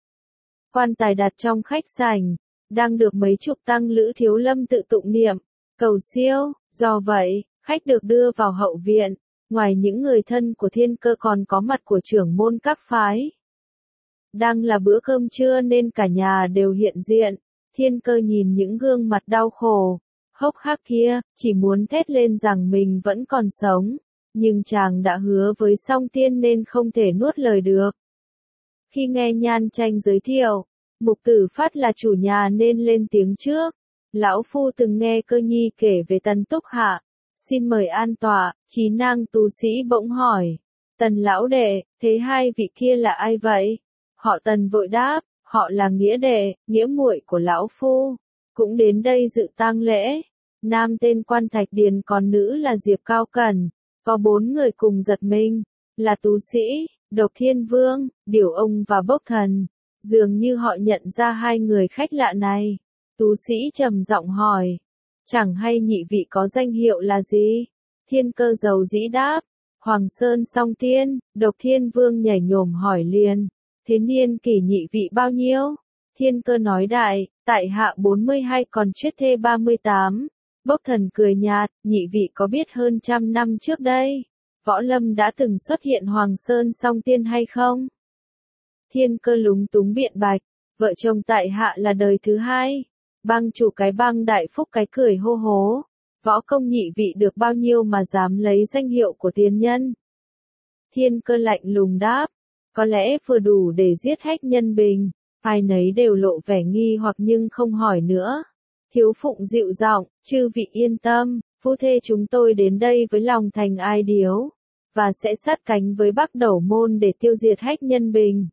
Quan tài đặt trong khách sảnh, đang được mấy chục tăng lữ thiếu lâm tự tụng niệm, cầu siêu. Do vậy, khách được đưa vào hậu viện, ngoài những người thân của Thiên Cơ còn có mặt của trưởng môn các phái. Đang là bữa cơm trưa nên cả nhà đều hiện diện. Thiên Cơ nhìn những gương mặt đau khổ, hốc hác kia, chỉ muốn thét lên rằng mình vẫn còn sống. Nhưng chàng đã hứa với Song Tiên nên không thể nuốt lời được. Khi nghe Nhan Tranh giới thiệu, Mục Tử Phát là chủ nhà nên lên tiếng trước. Lão phu từng nghe Cơ Nhi kể về Tần Túc Hạ. Xin mời an tọa. Trí Năng tu sĩ bỗng hỏi. Tần lão đệ, thế hai vị kia là ai vậy? Họ Tần vội đáp, họ là nghĩa đệ, nghĩa muội của lão phu, cũng đến đây dự tang lễ. Nam tên Quan Thạch Điền còn nữ là Diệp Cao Cẩn. Có bốn người cùng giật mình, là tú sĩ, Độc Thiên Vương, Điểu Ông và Bốc Thần. Dường như họ nhận ra hai người khách lạ này. Tú sĩ trầm giọng hỏi, chẳng hay nhị vị có danh hiệu là gì? Thiên Cơ dầu dĩ đáp, Hoàng Sơn Song Tiên. Độc Thiên Vương nhảy nhổm hỏi liền, thế niên kỷ nhị vị bao nhiêu? Thiên Cơ nói đại, tại hạ bốn mươi hai còn Chuyết Thê ba mươi tám. Bốc Thần cười nhạt, nhị vị có biết hơn trăm năm trước đây, võ lâm đã từng xuất hiện Hoàng Sơn Song Tiên hay không? Thiên Cơ lúng túng biện bạch, vợ chồng tại hạ là đời thứ hai. Bang chủ cái bang Đại Phúc cái cười hô hố, võ công nhị vị được bao nhiêu mà dám lấy danh hiệu của tiền nhân? Thiên Cơ lạnh lùng đáp, có lẽ vừa đủ để giết hách nhân bình. Ai nấy đều lộ vẻ nghi hoặc nhưng không hỏi nữa. Thiếu Phụng dịu giọng, chư vị yên tâm, phu thê chúng tôi đến đây với lòng thành ai điếu, và sẽ sát cánh với Bắc Đẩu Môn để tiêu diệt hách nhân bình.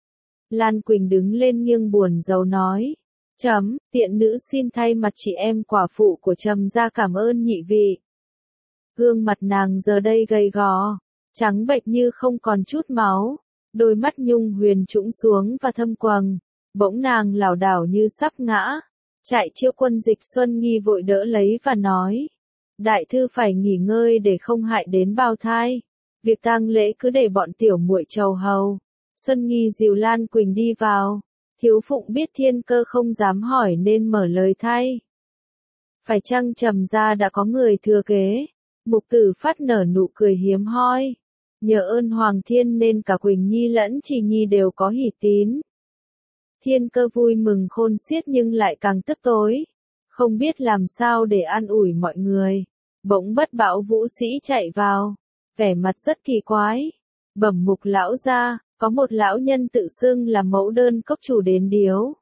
Lan Quỳnh đứng lên nghiêng buồn rầu nói, chấm, tiện nữ xin thay mặt chị em quả phụ của Trầm ra cảm ơn nhị vị. Gương mặt nàng giờ đây gầy gò, trắng bệch như không còn chút máu, đôi mắt nhung huyền trũng xuống và thâm quầng, bỗng nàng lảo đảo như sắp ngã. Chạy Chiêu Quân Dịch Xuân Nghi vội đỡ lấy và nói, đại thư phải nghỉ ngơi để không hại đến bào thai, việc tang lễ cứ để bọn tiểu muội trầu hầu. Xuân Nghi dìu Lan Quỳnh đi vào. Thiếu Phụng biết Thiên Cơ không dám hỏi nên mở lời thay. Phải chăng Trầm ra đã có người thừa kế? Mục Tử Phát nở nụ cười hiếm hoi. Nhờ ơn Hoàng Thiên nên cả Quỳnh Nhi lẫn Trì Nhi đều có hỷ tín. Thiên Cơ vui mừng khôn xiết nhưng lại càng tức tối. Không biết làm sao để an ủi mọi người. Bỗng Bất Bão Vũ Sĩ chạy vào. Vẻ mặt rất kỳ quái. Bẩm Mục lão gia, có một lão nhân tự xưng là mẫu đơn cốc chủ đến điếu.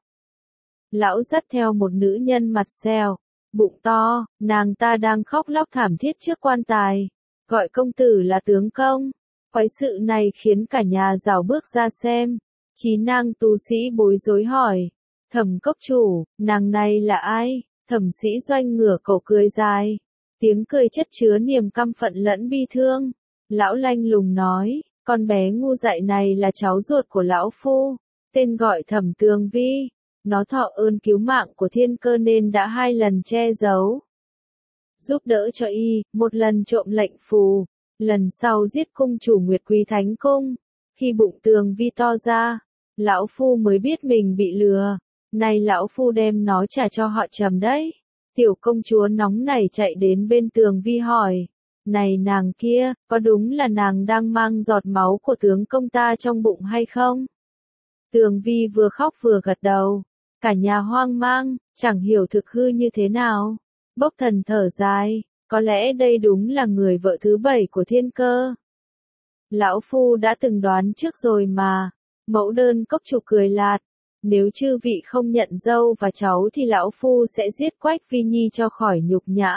Lão dắt theo một nữ nhân mặt xèo, bụng to, nàng ta đang khóc lóc thảm thiết trước quan tài. Gọi công tử là tướng công. Quái sự này khiến cả nhà rảo bước ra xem. Trí Năng tu sĩ bối rối hỏi, Thẩm cốc chủ, nàng này là ai? Thẩm Sĩ Doanh ngửa cổ cười dài, tiếng cười chất chứa niềm căm phận lẫn bi thương. Lão lanh lùng nói, con bé ngu dại này là cháu ruột của lão phu, tên gọi Thẩm Tường Vi. Nó thọ ơn cứu mạng của Thiên Cơ nên đã hai lần che giấu, giúp đỡ cho y, một lần trộm lệnh phù, lần sau giết cung chủ Nguyệt Quý Thánh Cung. Khi bụng Tường Vi to ra, lão phu mới biết mình bị lừa. Nay lão phu đem nó trả cho họ Trầm đấy. Tiểu công chúa nóng nảy chạy đến bên Tường Vi hỏi, Này nàng kia, có đúng là nàng đang mang giọt máu của tướng công ta trong bụng hay không? Tường Vi vừa khóc vừa gật đầu. Cả nhà hoang mang, chẳng hiểu thực hư như thế nào. Bốc Thần thở dài, có lẽ đây đúng là người vợ thứ bảy của Thiên Cơ. Lão Phu đã từng đoán trước rồi mà. Mẫu Đơn Cốc Chủ cười lạt. Nếu chư vị không nhận dâu và cháu thì lão Phu sẽ giết Quách Vi Nhi cho khỏi nhục nhã.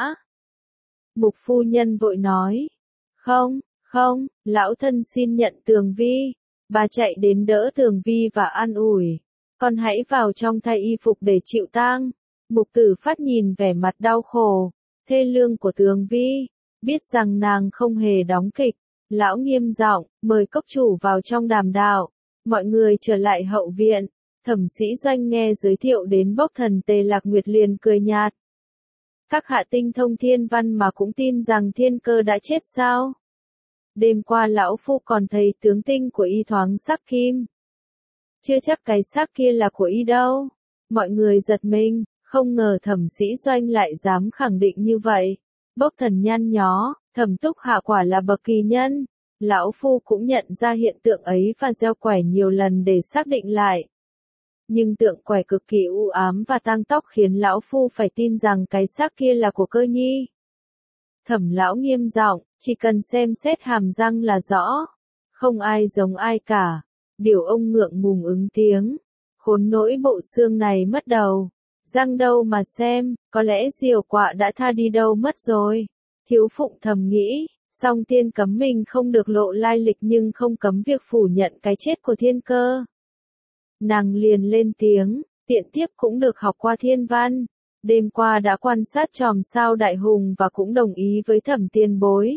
Mục phu nhân vội nói. Không, không, lão thân xin nhận Tường Vi. Bà chạy đến đỡ Tường Vi và an ủi. Con hãy vào trong thay y phục để chịu tang. Mục Tử Phát nhìn vẻ mặt đau khổ, thê lương của Tường Vi, biết rằng nàng không hề đóng kịch. Lão nghiêm giọng, mời cốc chủ vào trong đàm đạo. Mọi người trở lại hậu viện. Thẩm Sĩ Doanh nghe giới thiệu đến Bốc Thần Tề Lạc Nguyệt liền cười nhạt. Các hạ tinh thông thiên văn mà cũng tin rằng Thiên Cơ đã chết sao? Đêm qua lão phu còn thấy tướng tinh của y thoáng sắc kim. Chưa chắc cái sắc kia là của y đâu. Mọi người giật mình, không ngờ Thẩm Sĩ Doanh lại dám khẳng định như vậy. Bốc Thần nhăn nhó, Thẩm Túc Hạ quả là bậc kỳ nhân. Lão phu cũng nhận ra hiện tượng ấy và gieo quẻ nhiều lần để xác định lại. Nhưng tượng quẻ cực kỳ u ám và tang tóc khiến lão phu phải tin rằng cái xác kia là của Cơ Nhi. Thẩm lão nghiêm giọng, chỉ cần xem xét hàm răng là rõ. Không ai giống ai cả. Điều ông ngượng ngùng ứng tiếng. Khốn nỗi bộ xương này mất đầu. Răng đâu mà xem, có lẽ diều quạ đã tha đi đâu mất rồi. Thiếu Phụng thầm nghĩ, song tiên cấm mình không được lộ lai lịch nhưng không cấm việc phủ nhận cái chết của Thiên Cơ. Nàng liền lên tiếng, tiện tiếp cũng được học qua thiên văn. Đêm qua đã quan sát chòm sao đại hùng và cũng đồng ý với Thẩm tiền bối.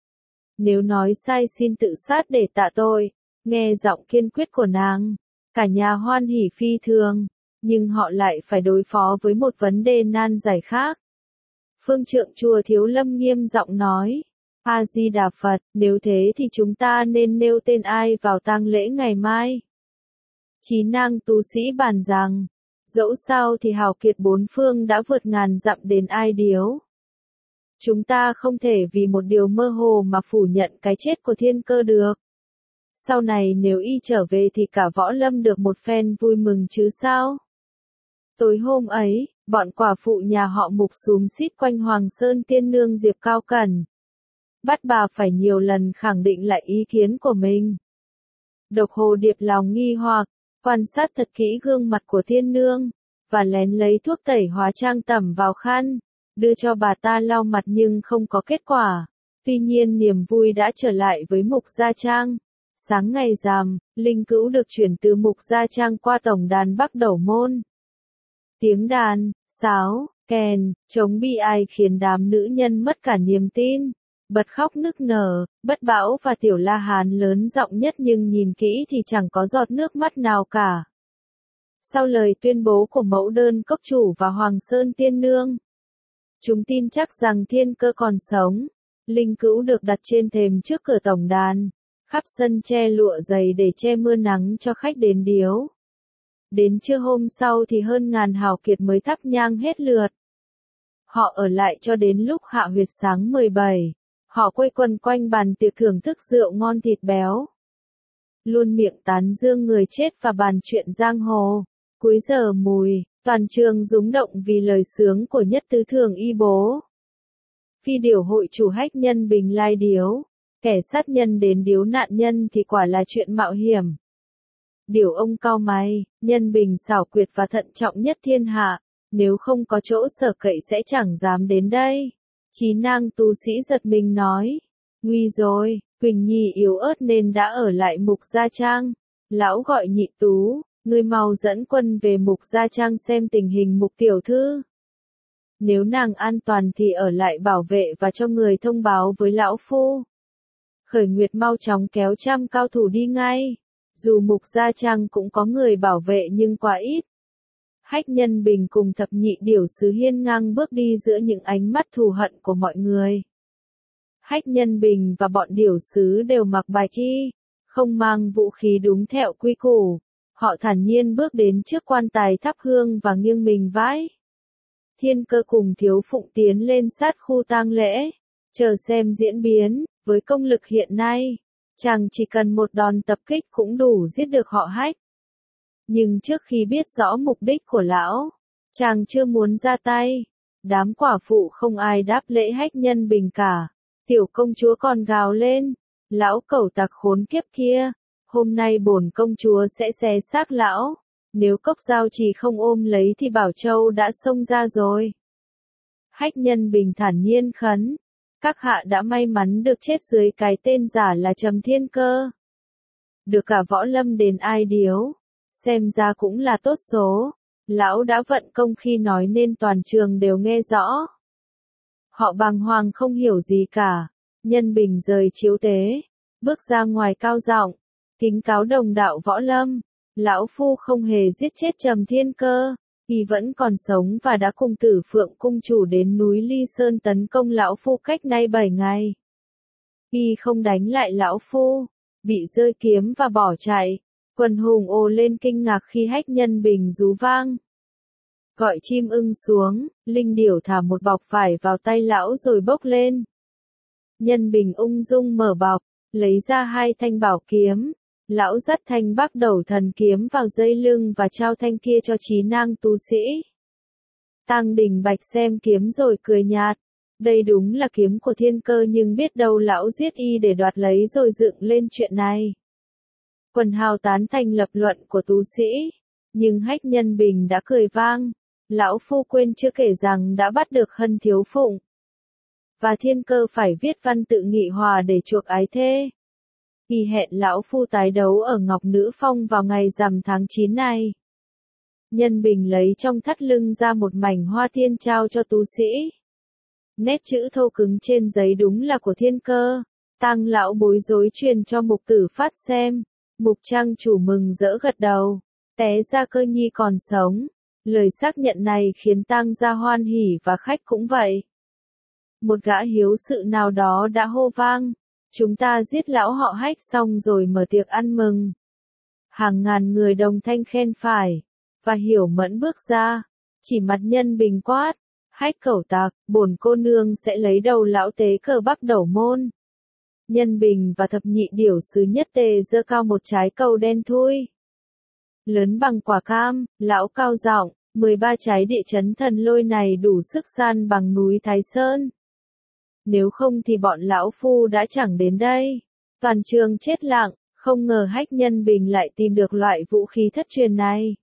Nếu nói sai xin tự sát để tạ tội. Nghe giọng kiên quyết của nàng, cả nhà hoan hỉ phi thường, nhưng họ lại phải đối phó với một vấn đề nan giải khác. Phương trượng chùa Thiếu Lâm nghiêm giọng nói, A-di-đà Phật, nếu thế thì chúng ta nên nêu tên ai vào tang lễ ngày mai. Chí Nang tu sĩ bàn rằng, dẫu sao thì hào kiệt bốn phương đã vượt ngàn dặm đến Ai Điếu. Chúng ta không thể vì một điều mơ hồ mà phủ nhận cái chết của Thiên Cơ được. Sau này nếu y trở về thì cả võ lâm được một phen vui mừng chứ sao? Tối hôm ấy, bọn quả phụ nhà họ Mục xúm xít quanh Hoàng Sơn Tiên Nương Diệp Cao Cẩn. Bắt bà phải nhiều lần khẳng định lại ý kiến của mình. Độc Hồ Điệp lòng nghi hoặc, quan sát thật kỹ gương mặt của Tiên Nương, và lén lấy thuốc tẩy hóa trang tẩm vào khăn, đưa cho bà ta lau mặt nhưng không có kết quả. Tuy nhiên niềm vui đã trở lại với Mục Gia Trang. Sáng ngày rằm, linh cữu được chuyển từ Mục Gia Trang qua tổng đàn Bắc Đẩu Môn. Tiếng đàn, sáo, kèn, trống bi ai khiến đám nữ nhân mất cả niềm tin. Bật khóc nức nở, Bất Bão và Tiểu La Hán lớn giọng nhất nhưng nhìn kỹ thì chẳng có giọt nước mắt nào cả. Sau lời tuyên bố của Mẫu Đơn Cốc Chủ và Hoàng Sơn Tiên Nương, chúng tin chắc rằng Thiên Cơ còn sống. Linh cữu được đặt trên thềm trước cửa tổng đàn. Khắp sân che lụa dày để che mưa nắng cho khách đến điếu. Đến trưa hôm sau thì hơn ngàn hào kiệt mới thắp nhang hết lượt. Họ ở lại cho đến lúc hạ huyệt sáng mười bảy. Họ quây quần quanh bàn tiệc thưởng thức rượu ngon thịt béo. Luôn miệng tán dương người chết và bàn chuyện giang hồ. Cuối giờ mùi, toàn trường rúng động vì lời sướng của Nhất Tứ Thường Y Bố. Phi điểu hội chủ Hách Nhân Bình lai điếu. Kẻ sát nhân đến điếu nạn nhân thì quả là chuyện mạo hiểm. Điều ông cau mày, Nhân Bình xảo quyệt và thận trọng nhất thiên hạ, nếu không có chỗ sở cậy sẽ chẳng dám đến đây. Chí Nang tu sĩ giật mình nói, nguy rồi, Quỳnh Nhi yếu ớt nên đã ở lại Mục Gia Trang. Lão gọi Nhị Tú, ngươi mau dẫn quân về Mục Gia Trang xem tình hình Mục tiểu thư. Nếu nàng an toàn thì ở lại bảo vệ và cho người thông báo với lão phu. Khởi Nguyệt mau chóng kéo trăm cao thủ đi ngay. Dù Mục Gia Trang cũng có người bảo vệ nhưng quá ít. Hách Nhân Bình cùng thập nhị điểu sứ hiên ngang bước đi giữa những ánh mắt thù hận của mọi người. Hách Nhân Bình và bọn điểu sứ đều mặc bạch y, không mang vũ khí đúng theo quy củ. Họ thản nhiên bước đến trước quan tài thắp hương và nghiêng mình vái. Thiên Cơ cùng Thiếu Phụng tiến lên sát khu tang lễ. Chờ xem diễn biến, với công lực hiện nay, chàng chỉ cần một đòn tập kích cũng đủ giết được họ Hách. Nhưng trước khi biết rõ mục đích của lão, chàng chưa muốn ra tay. Đám quả phụ không ai đáp lễ Hách Nhân Bình cả. Tiểu công chúa còn gào lên, lão cẩu tặc khốn kiếp kia, hôm nay bổn công chúa sẽ xé xác lão, nếu Cốc Giao Trì không ôm lấy thì Bảo Châu đã xông ra rồi. Hách Nhân Bình thản nhiên khấn, các hạ đã may mắn được chết dưới cái tên giả là Trầm Thiên Cơ. Được cả võ lâm đền ai điếu, xem ra cũng là tốt số, lão đã vận công khi nói nên toàn trường đều nghe rõ. Họ bàng hoàng không hiểu gì cả, Nhân Bình rời chiếu tế, bước ra ngoài cao giọng, kính cáo đồng đạo võ lâm, lão phu không hề giết chết Trầm Thiên Cơ, y vẫn còn sống và đã cùng Tử Phượng cung chủ đến núi Ly Sơn tấn công lão phu cách nay bảy ngày. Y không đánh lại lão phu, bị rơi kiếm và bỏ chạy, quần hùng ồ lên kinh ngạc khi Hách Nhân Bình rú vang. Gọi chim ưng xuống, linh điểu thả một bọc vải vào tay lão rồi bốc lên. Nhân Bình ung dung mở bọc, lấy ra hai thanh bảo kiếm. Lão dắt thanh Bắc Đầu Thần kiếm vào dây lưng và trao thanh kia cho Trí Nang tu sĩ. Tang Đình Bạch xem kiếm rồi cười nhạt. Đây đúng là kiếm của Thiên Cơ, nhưng biết đâu lão giết y để đoạt lấy rồi dựng lên chuyện này. Quần hào tán thành lập luận của tu sĩ. Nhưng Hách Nhân Bình đã cười vang. Lão phu quên chưa kể rằng đã bắt được Hân Thiếu Phụng. Và Thiên Cơ phải viết văn tự nghị hòa để chuộc ái thê. Y hẹn lão phu tái đấu ở Ngọc Nữ Phong vào ngày rằm tháng chín này. Nhân Bình lấy trong thắt lưng ra một mảnh hoa thiên trao cho tu sĩ. Nét chữ thô cứng trên giấy đúng là của Thiên Cơ. Tang lão bối rối truyền cho Mục Tử Phát xem. Mục trang chủ mừng rỡ gật đầu. Té ra Cơ nhi còn sống. Lời xác nhận này khiến Tang gia hoan hỉ và khách cũng vậy. Một gã hiếu sự nào đó đã hô vang. Chúng ta giết lão họ Hách xong rồi mở tiệc ăn mừng. Hàng ngàn người đồng thanh khen phải. Và Hiểu Mẫn bước ra. Chỉ mặt Nhân Bình quát. Hách cẩu tặc, bổn cô nương sẽ lấy đầu lão tế cờ Bắc Đầu Môn. Nhân Bình và thập nhị điểu sứ nhất tề giơ cao một trái cầu đen thui. Lớn bằng quả cam, lão cao giọng, mười ba trái địa chấn thần lôi này đủ sức san bằng núi Thái Sơn. Nếu không thì bọn lão phu đã chẳng đến đây. Toàn trường chết lặng, không ngờ Hách Nhân Bình lại tìm được loại vũ khí thất truyền này.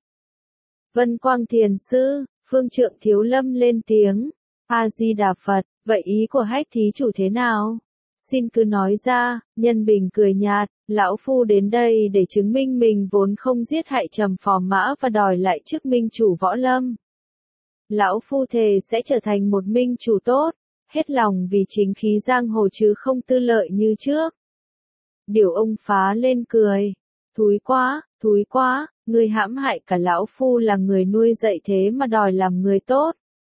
Vân Quang Thiền Sư, Phương Trượng Thiếu Lâm lên tiếng. A-di-đà Phật, vậy ý của Hách thí chủ thế nào? Xin cứ nói ra. Nhân Bình cười nhạt, lão phu đến đây để chứng minh mình vốn không giết hại Trầm Phò Mã và đòi lại chức minh chủ võ lâm. Lão phu thề sẽ trở thành một minh chủ tốt, hết lòng vì chính khí giang hồ chứ không tư lợi như trước. Điểu ông phá lên cười. Thúi quá, thúi quá, ngươi hãm hại cả lão phu là người nuôi dạy thế mà đòi làm người tốt.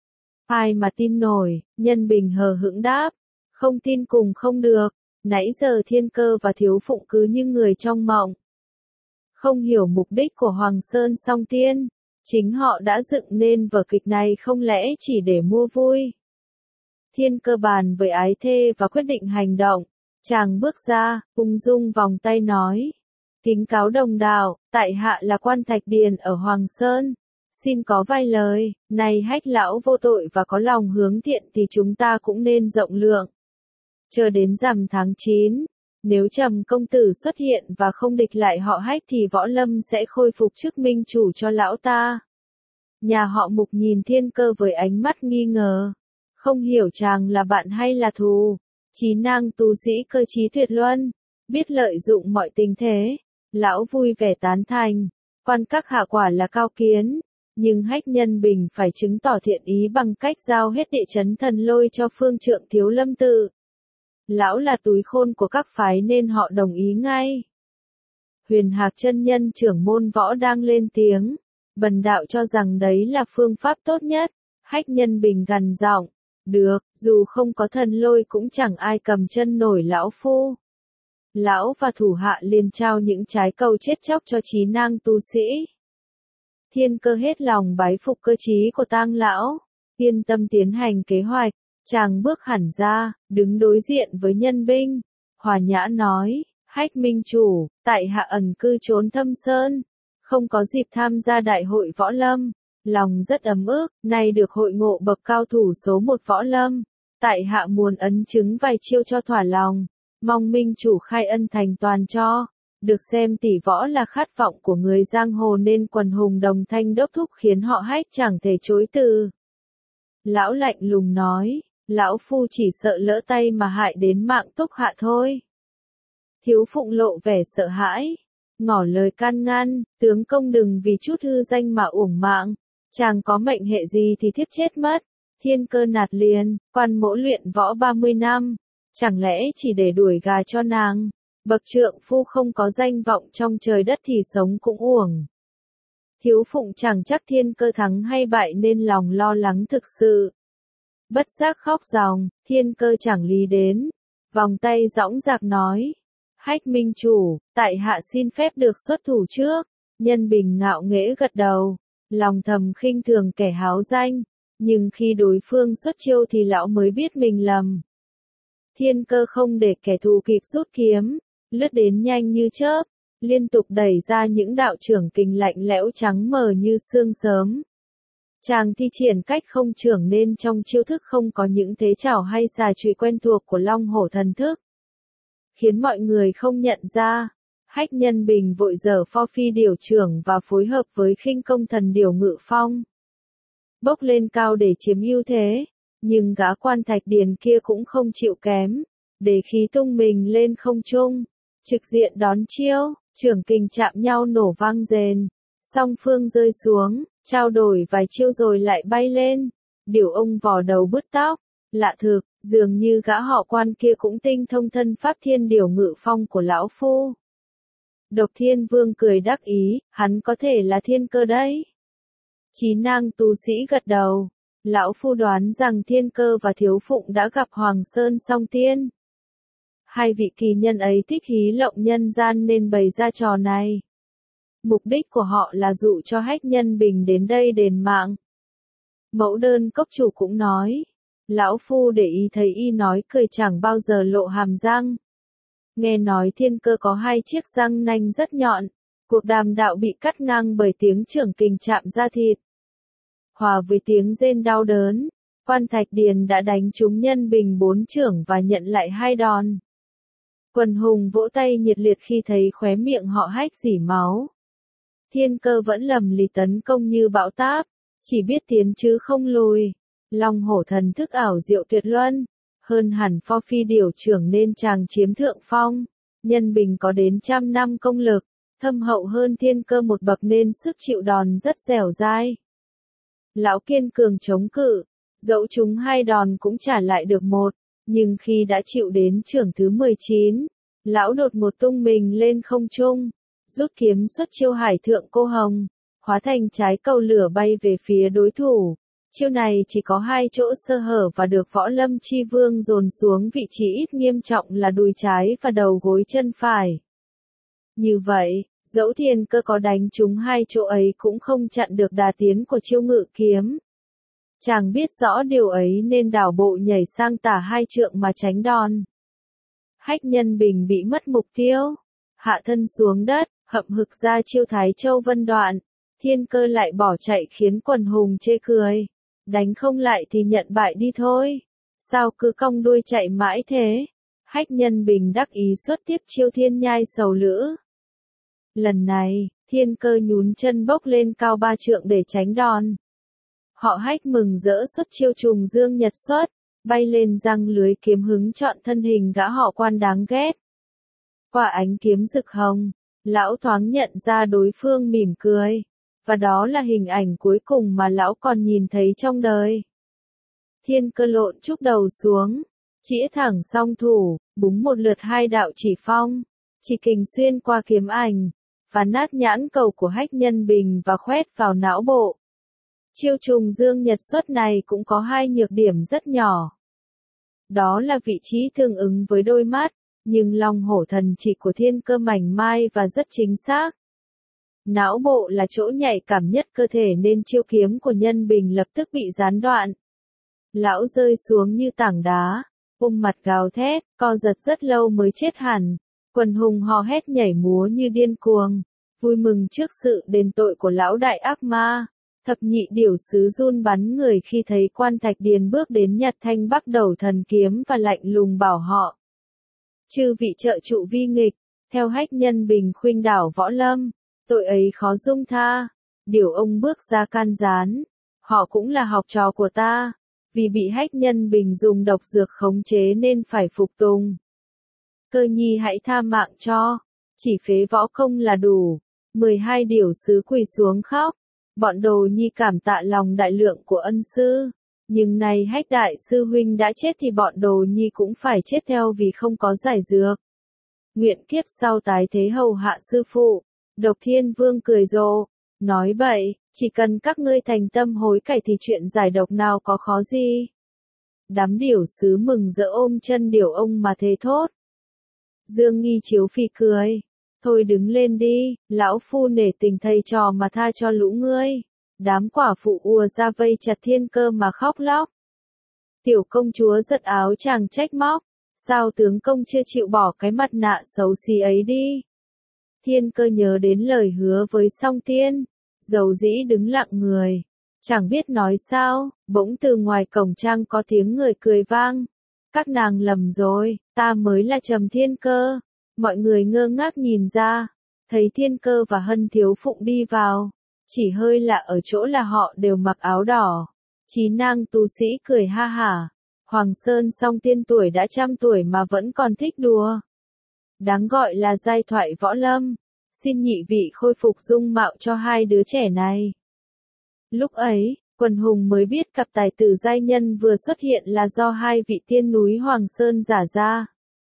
Ai mà tin nổi, Nhân Bình hờ hững đáp. Không tin cùng không được, nãy giờ Thiên Cơ và Thiếu Phụng cứ như người trong mộng. Không hiểu mục đích của Hoàng Sơn Song Tiên, chính họ đã dựng nên vở kịch này không lẽ chỉ để mua vui. Thiên Cơ bàn với ái thê và quyết định hành động, chàng bước ra, ung dung vòng tay nói. Kính cáo đồng đạo, tại hạ là Quan Thạch Điền ở Hoàng Sơn. Xin có vài lời, này Hách lão vô tội và có lòng hướng thiện thì chúng ta cũng nên rộng lượng. Chờ đến rằm tháng chín, nếu Trầm công tử xuất hiện và không địch lại họ Hách thì võ lâm sẽ khôi phục chức minh chủ cho lão ta. Nhà họ Mục nhìn Thiên Cơ với ánh mắt nghi ngờ. Không hiểu chàng là bạn hay là thù. Trí Nang tu sĩ cơ trí tuyệt luân, biết lợi dụng mọi tình thế. Lão vui vẻ tán thành. Quan các hạ quả là cao kiến. Nhưng Hách Nhân Bình phải chứng tỏ thiện ý bằng cách giao hết địa chấn thần lôi cho Phương Trượng Thiếu Lâm tự. Lão là túi khôn của các phái nên họ đồng ý ngay. Huyền Hạc chân nhân trưởng môn võ đang lên tiếng. Bần đạo cho rằng đấy là phương pháp tốt nhất. Hách Nhân Bình gằn giọng. Được, dù không có thần lôi cũng chẳng ai cầm chân nổi lão phu. Lão và thủ hạ liền trao những trái cầu chết chóc cho Trí Nang tu sĩ. Thiên Cơ hết lòng bái phục cơ trí của Tang lão, yên tâm tiến hành kế hoạch. Chàng bước hẳn ra, đứng đối diện với nhân binh. Hòa nhã nói, Hách minh chủ, tại hạ ẩn cư trốn thâm sơn, không có dịp tham gia đại hội võ lâm. Lòng rất ấm ức, nay được hội ngộ bậc cao thủ số một võ lâm. Tại hạ muốn ấn chứng vài chiêu cho thỏa lòng, mong minh chủ khai ân thành toàn cho. Được xem tỷ võ là khát vọng của người giang hồ nên quần hùng đồng thanh đốc thúc khiến họ Hách chẳng thể chối từ. Lão lạnh lùng nói, lão phu chỉ sợ lỡ tay mà hại đến mạng Túc Hạ thôi. Thiếu Phụng lộ vẻ sợ hãi, ngỏ lời can ngăn, tướng công đừng vì chút hư danh mà uổng mạng, chàng có mệnh hệ gì thì thiếp chết mất. Thiên Cơ nạt liền, quan mỗ luyện võ ba mươi năm, chẳng lẽ chỉ để đuổi gà cho nàng, bậc trượng phu không có danh vọng trong trời đất thì sống cũng uổng. Thiếu Phụng chẳng chắc Thiên Cơ thắng hay bại nên lòng lo lắng thực sự. Bất giác khóc ròng, Thiên Cơ chẳng lý đến, vòng tay dõng dạc nói, Hách minh chủ, tại hạ xin phép được xuất thủ trước. Nhân Bình ngạo nghễ gật đầu, lòng thầm khinh thường kẻ háo danh, nhưng khi đối phương xuất chiêu thì lão mới biết mình lầm. Thiên Cơ không để kẻ thù kịp rút kiếm, lướt đến nhanh như chớp, liên tục đẩy ra những đạo trưởng kình lạnh lẽo trắng mờ như sương sớm. Chàng thi triển cách không trưởng nên trong chiêu thức không có những thế chảo hay xà chùy quen thuộc của Long Hổ thần thức, khiến mọi người không nhận ra. Hách Nhân Bình vội giở pho phi điểu trưởng và phối hợp với khinh công thần điểu ngự phong, bốc lên cao để chiếm ưu thế, nhưng gã Quan Thạch Điền kia cũng không chịu kém, để khí tung mình lên không trung, trực diện đón chiêu, trưởng kình chạm nhau nổ vang rền, song phương rơi xuống, trao đổi vài chiêu rồi lại bay lên, điểu ông vò đầu bứt tóc. Lạ thực, dường như gã họ Quan kia cũng tinh thông thân pháp thiên điểu ngự phong của lão phu. Độc Thiên Vương cười đắc ý, hắn có thể là Thiên Cơ đấy. Chí Nang tu sĩ gật đầu, lão phu đoán rằng Thiên Cơ và Thiếu Phụng đã gặp Hoàng Sơn Song Tiên. Hai vị kỳ nhân ấy thích hí lộng nhân gian nên bày ra trò này. Mục đích của họ là dụ cho Hách Nhân Bình đến đây đền mạng. Mẫu Đơn cốc chủ cũng nói, lão phu để ý thấy y nói cười chẳng bao giờ lộ hàm răng. Nghe nói Thiên Cơ có hai chiếc răng nanh rất nhọn, cuộc đàm đạo bị cắt ngang bởi tiếng trưởng kình chạm da thịt. Hòa với tiếng rên đau đớn, Quan Thạch Điền đã đánh trúng Nhân Bình bốn chưởng và nhận lại hai đòn. Quần hùng vỗ tay nhiệt liệt khi thấy khóe miệng họ Hách rỉ máu. Thiên Cơ vẫn lầm lì tấn công như bão táp, chỉ biết tiến chứ không lùi. Long Hổ thần thức ảo diệu tuyệt luân, hơn hẳn pho phi điểu trưởng nên chàng chiếm thượng phong. Nhân Bình có đến trăm năm công lực, thâm hậu hơn Thiên Cơ một bậc nên sức chịu đòn rất dẻo dai. Lão kiên cường chống cự, dẫu chúng hai đòn cũng trả lại được một, nhưng khi đã chịu đến chưởng thứ mười chín, lão đột ngột tung mình lên không trung, rút kiếm xuất chiêu Hải Thượng Cô Hồng, hóa thành trái cầu lửa bay về phía đối thủ. Chiêu này chỉ có hai chỗ sơ hở và được Võ Lâm Chi Vương dồn xuống vị trí ít nghiêm trọng là đùi trái và đầu gối chân phải. Như vậy, dẫu Thiên Cơ có đánh trúng hai chỗ ấy cũng không chặn được đà tiến của chiêu ngự kiếm. Chàng biết rõ điều ấy nên đảo bộ nhảy sang tả hai trượng mà tránh đòn. Hách Nhân Bình bị mất mục tiêu, hạ thân xuống đất, hậm hực ra chiêu Thái Châu Vân Đoạn. Thiên Cơ lại bỏ chạy khiến quần hùng chê cười. Đánh không lại thì nhận bại đi thôi. Sao cứ cong đuôi chạy mãi thế? Hách Nhân Bình đắc ý xuất tiếp chiêu Thiên Nhai Sầu Lữ. Lần này, Thiên Cơ nhún chân bốc lên cao ba trượng để tránh đòn. Họ Hách mừng rỡ xuất chiêu Trùng Dương Nhật xuất, bay lên răng lưới kiếm hứng chọn thân hình gã họ Quan đáng ghét. Qua ánh kiếm rực hồng, lão thoáng nhận ra đối phương mỉm cười. Và đó là hình ảnh cuối cùng mà lão còn nhìn thấy trong đời. Thiên Cơ lộn trúc đầu xuống, chĩa thẳng song thủ, búng một lượt hai đạo chỉ phong, chỉ kình xuyên qua kiếm ảnh, phá nát nhãn cầu của Hách Nhân Bình và khoét vào não bộ. Chiêu Trùng Dương Nhật xuất này cũng có hai nhược điểm rất nhỏ. Đó là vị trí tương ứng với đôi mắt, nhưng Long Hổ thần chỉ của Thiên Cơ mảnh mai và rất chính xác. Não bộ là chỗ nhạy cảm nhất cơ thể nên chiêu kiếm của Nhân Bình lập tức bị gián đoạn. Lão rơi xuống như tảng đá, ôm mặt gào thét, co giật rất lâu mới chết hẳn. Quần hùng hò hét nhảy múa như điên cuồng, vui mừng trước sự đền tội của lão đại ác ma. Thập nhị điểu sứ run bắn người khi thấy Quan Thạch Điền bước đến nhặt thanh bắc đầu thần kiếm và lạnh lùng bảo họ. Chư vị trợ trụ vi nghịch, theo hách nhân bình khuynh đảo võ lâm, tội ấy khó dung tha. Điểu ông bước ra can gián, họ cũng là học trò của ta, vì bị hách nhân bình dùng độc dược khống chế nên phải phục tùng. Cơ nhi hãy tha mạng cho, chỉ phế võ công là đủ. mười hai điểu sứ quỳ xuống khóc, bọn đồ nhi cảm tạ lòng đại lượng của ân sư. Nhưng nay hách đại sư huynh đã chết thì bọn đồ nhi cũng phải chết theo vì không có giải dược. Nguyện kiếp sau tái thế hầu hạ sư phụ. Độc Thiên Vương cười rộ, nói bậy, chỉ cần các ngươi thành tâm hối cải thì chuyện giải độc nào có khó gì. Đám điểu sứ mừng rỡ ôm chân điểu ông mà thề thốt. Dương Nghi Chiếu phì cười, thôi đứng lên đi, lão phu nể tình thầy trò mà tha cho lũ ngươi. Đám quả phụ ùa ra vây chặt Thiên Cơ mà khóc lóc. Tiểu công chúa giật áo chàng trách móc, sao tướng công chưa chịu bỏ cái mặt nạ xấu xí ấy đi. Thiên Cơ nhớ đến lời hứa với Song Tiên, dầu dĩ đứng lặng người, chẳng biết nói sao. Bỗng từ ngoài cổng trang có tiếng người cười vang. Các nàng lầm rồi, ta mới là Trầm Thiên Cơ. Mọi người ngơ ngác nhìn ra, thấy Thiên Cơ và Hân Thiếu Phụng đi vào. Chỉ hơi lạ ở chỗ là họ đều mặc áo đỏ. Chí Nang tu sĩ cười ha hả. Hoàng Sơn Song Tiên tuổi đã trăm tuổi mà vẫn còn thích đùa. Đáng gọi là giai thoại võ lâm. Xin nhị vị khôi phục dung mạo cho hai đứa trẻ này. Lúc ấy, quần hùng mới biết cặp tài tử giai nhân vừa xuất hiện là do hai vị tiên núi Hoàng Sơn giả ra.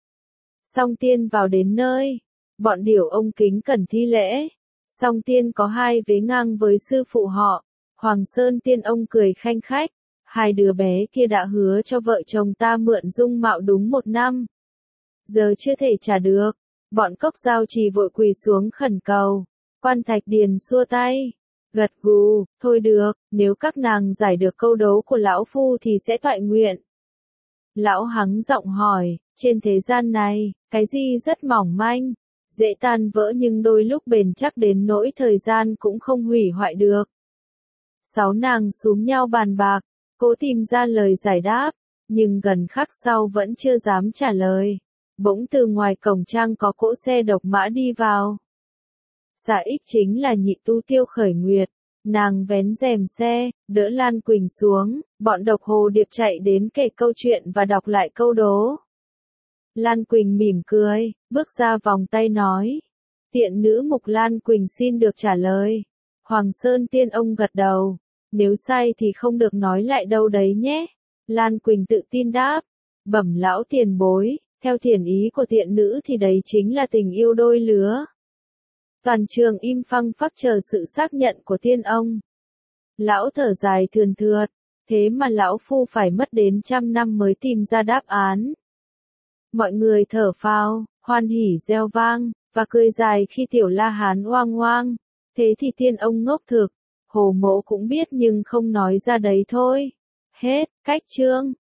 Song Tiên vào đến nơi, bọn điểu ông kính cẩn thi lễ. Song Tiên có hai vế ngang với sư phụ họ. Hoàng Sơn Tiên ông cười khanh khách. Hai đứa bé kia đã hứa cho vợ chồng ta mượn dung mạo đúng một năm. Giờ chưa thể trả được. Bọn Cốc Giao Trì vội quỳ xuống khẩn cầu. Quan Thạch Điền xua tay, gật gù, thôi được, nếu các nàng giải được câu đố của lão phu thì sẽ toại nguyện. Lão hắng giọng hỏi, trên thế gian này, cái gì rất mỏng manh, dễ tan vỡ nhưng đôi lúc bền chắc đến nỗi thời gian cũng không hủy hoại được. Sáu nàng xúm nhau bàn bạc, cố tìm ra lời giải đáp, nhưng gần khắc sau vẫn chưa dám trả lời. Bỗng từ ngoài cổng trang có cỗ xe độc mã đi vào. Dạ ích chính là nhị tu Tiêu Khởi Nguyệt. Nàng vén rèm xe, đỡ Lan Quỳnh xuống, bọn độc hồ điệp chạy đến kể câu chuyện và đọc lại câu đố. Lan Quỳnh mỉm cười, bước ra vòng tay nói. Tiện nữ Mục Lan Quỳnh xin được trả lời. Hoàng Sơn Tiên ông gật đầu. Nếu sai thì không được nói lại đâu đấy nhé. Lan Quỳnh tự tin đáp. Bẩm lão tiền bối, theo thiền ý của tiện nữ thì đấy chính là tình yêu đôi lứa. Toàn trường im phăng phắc chờ sự xác nhận của tiên ông. Lão thở dài thườn thượt, thế mà lão phu phải mất đến trăm năm mới tìm ra đáp án. Mọi người thở phào, hoan hỉ reo vang, và cười dài khi Tiểu La Hán oang oang. Thế thì tiên ông ngốc thực, Hồ Mộ cũng biết nhưng không nói ra đấy thôi. Hết, cách chương.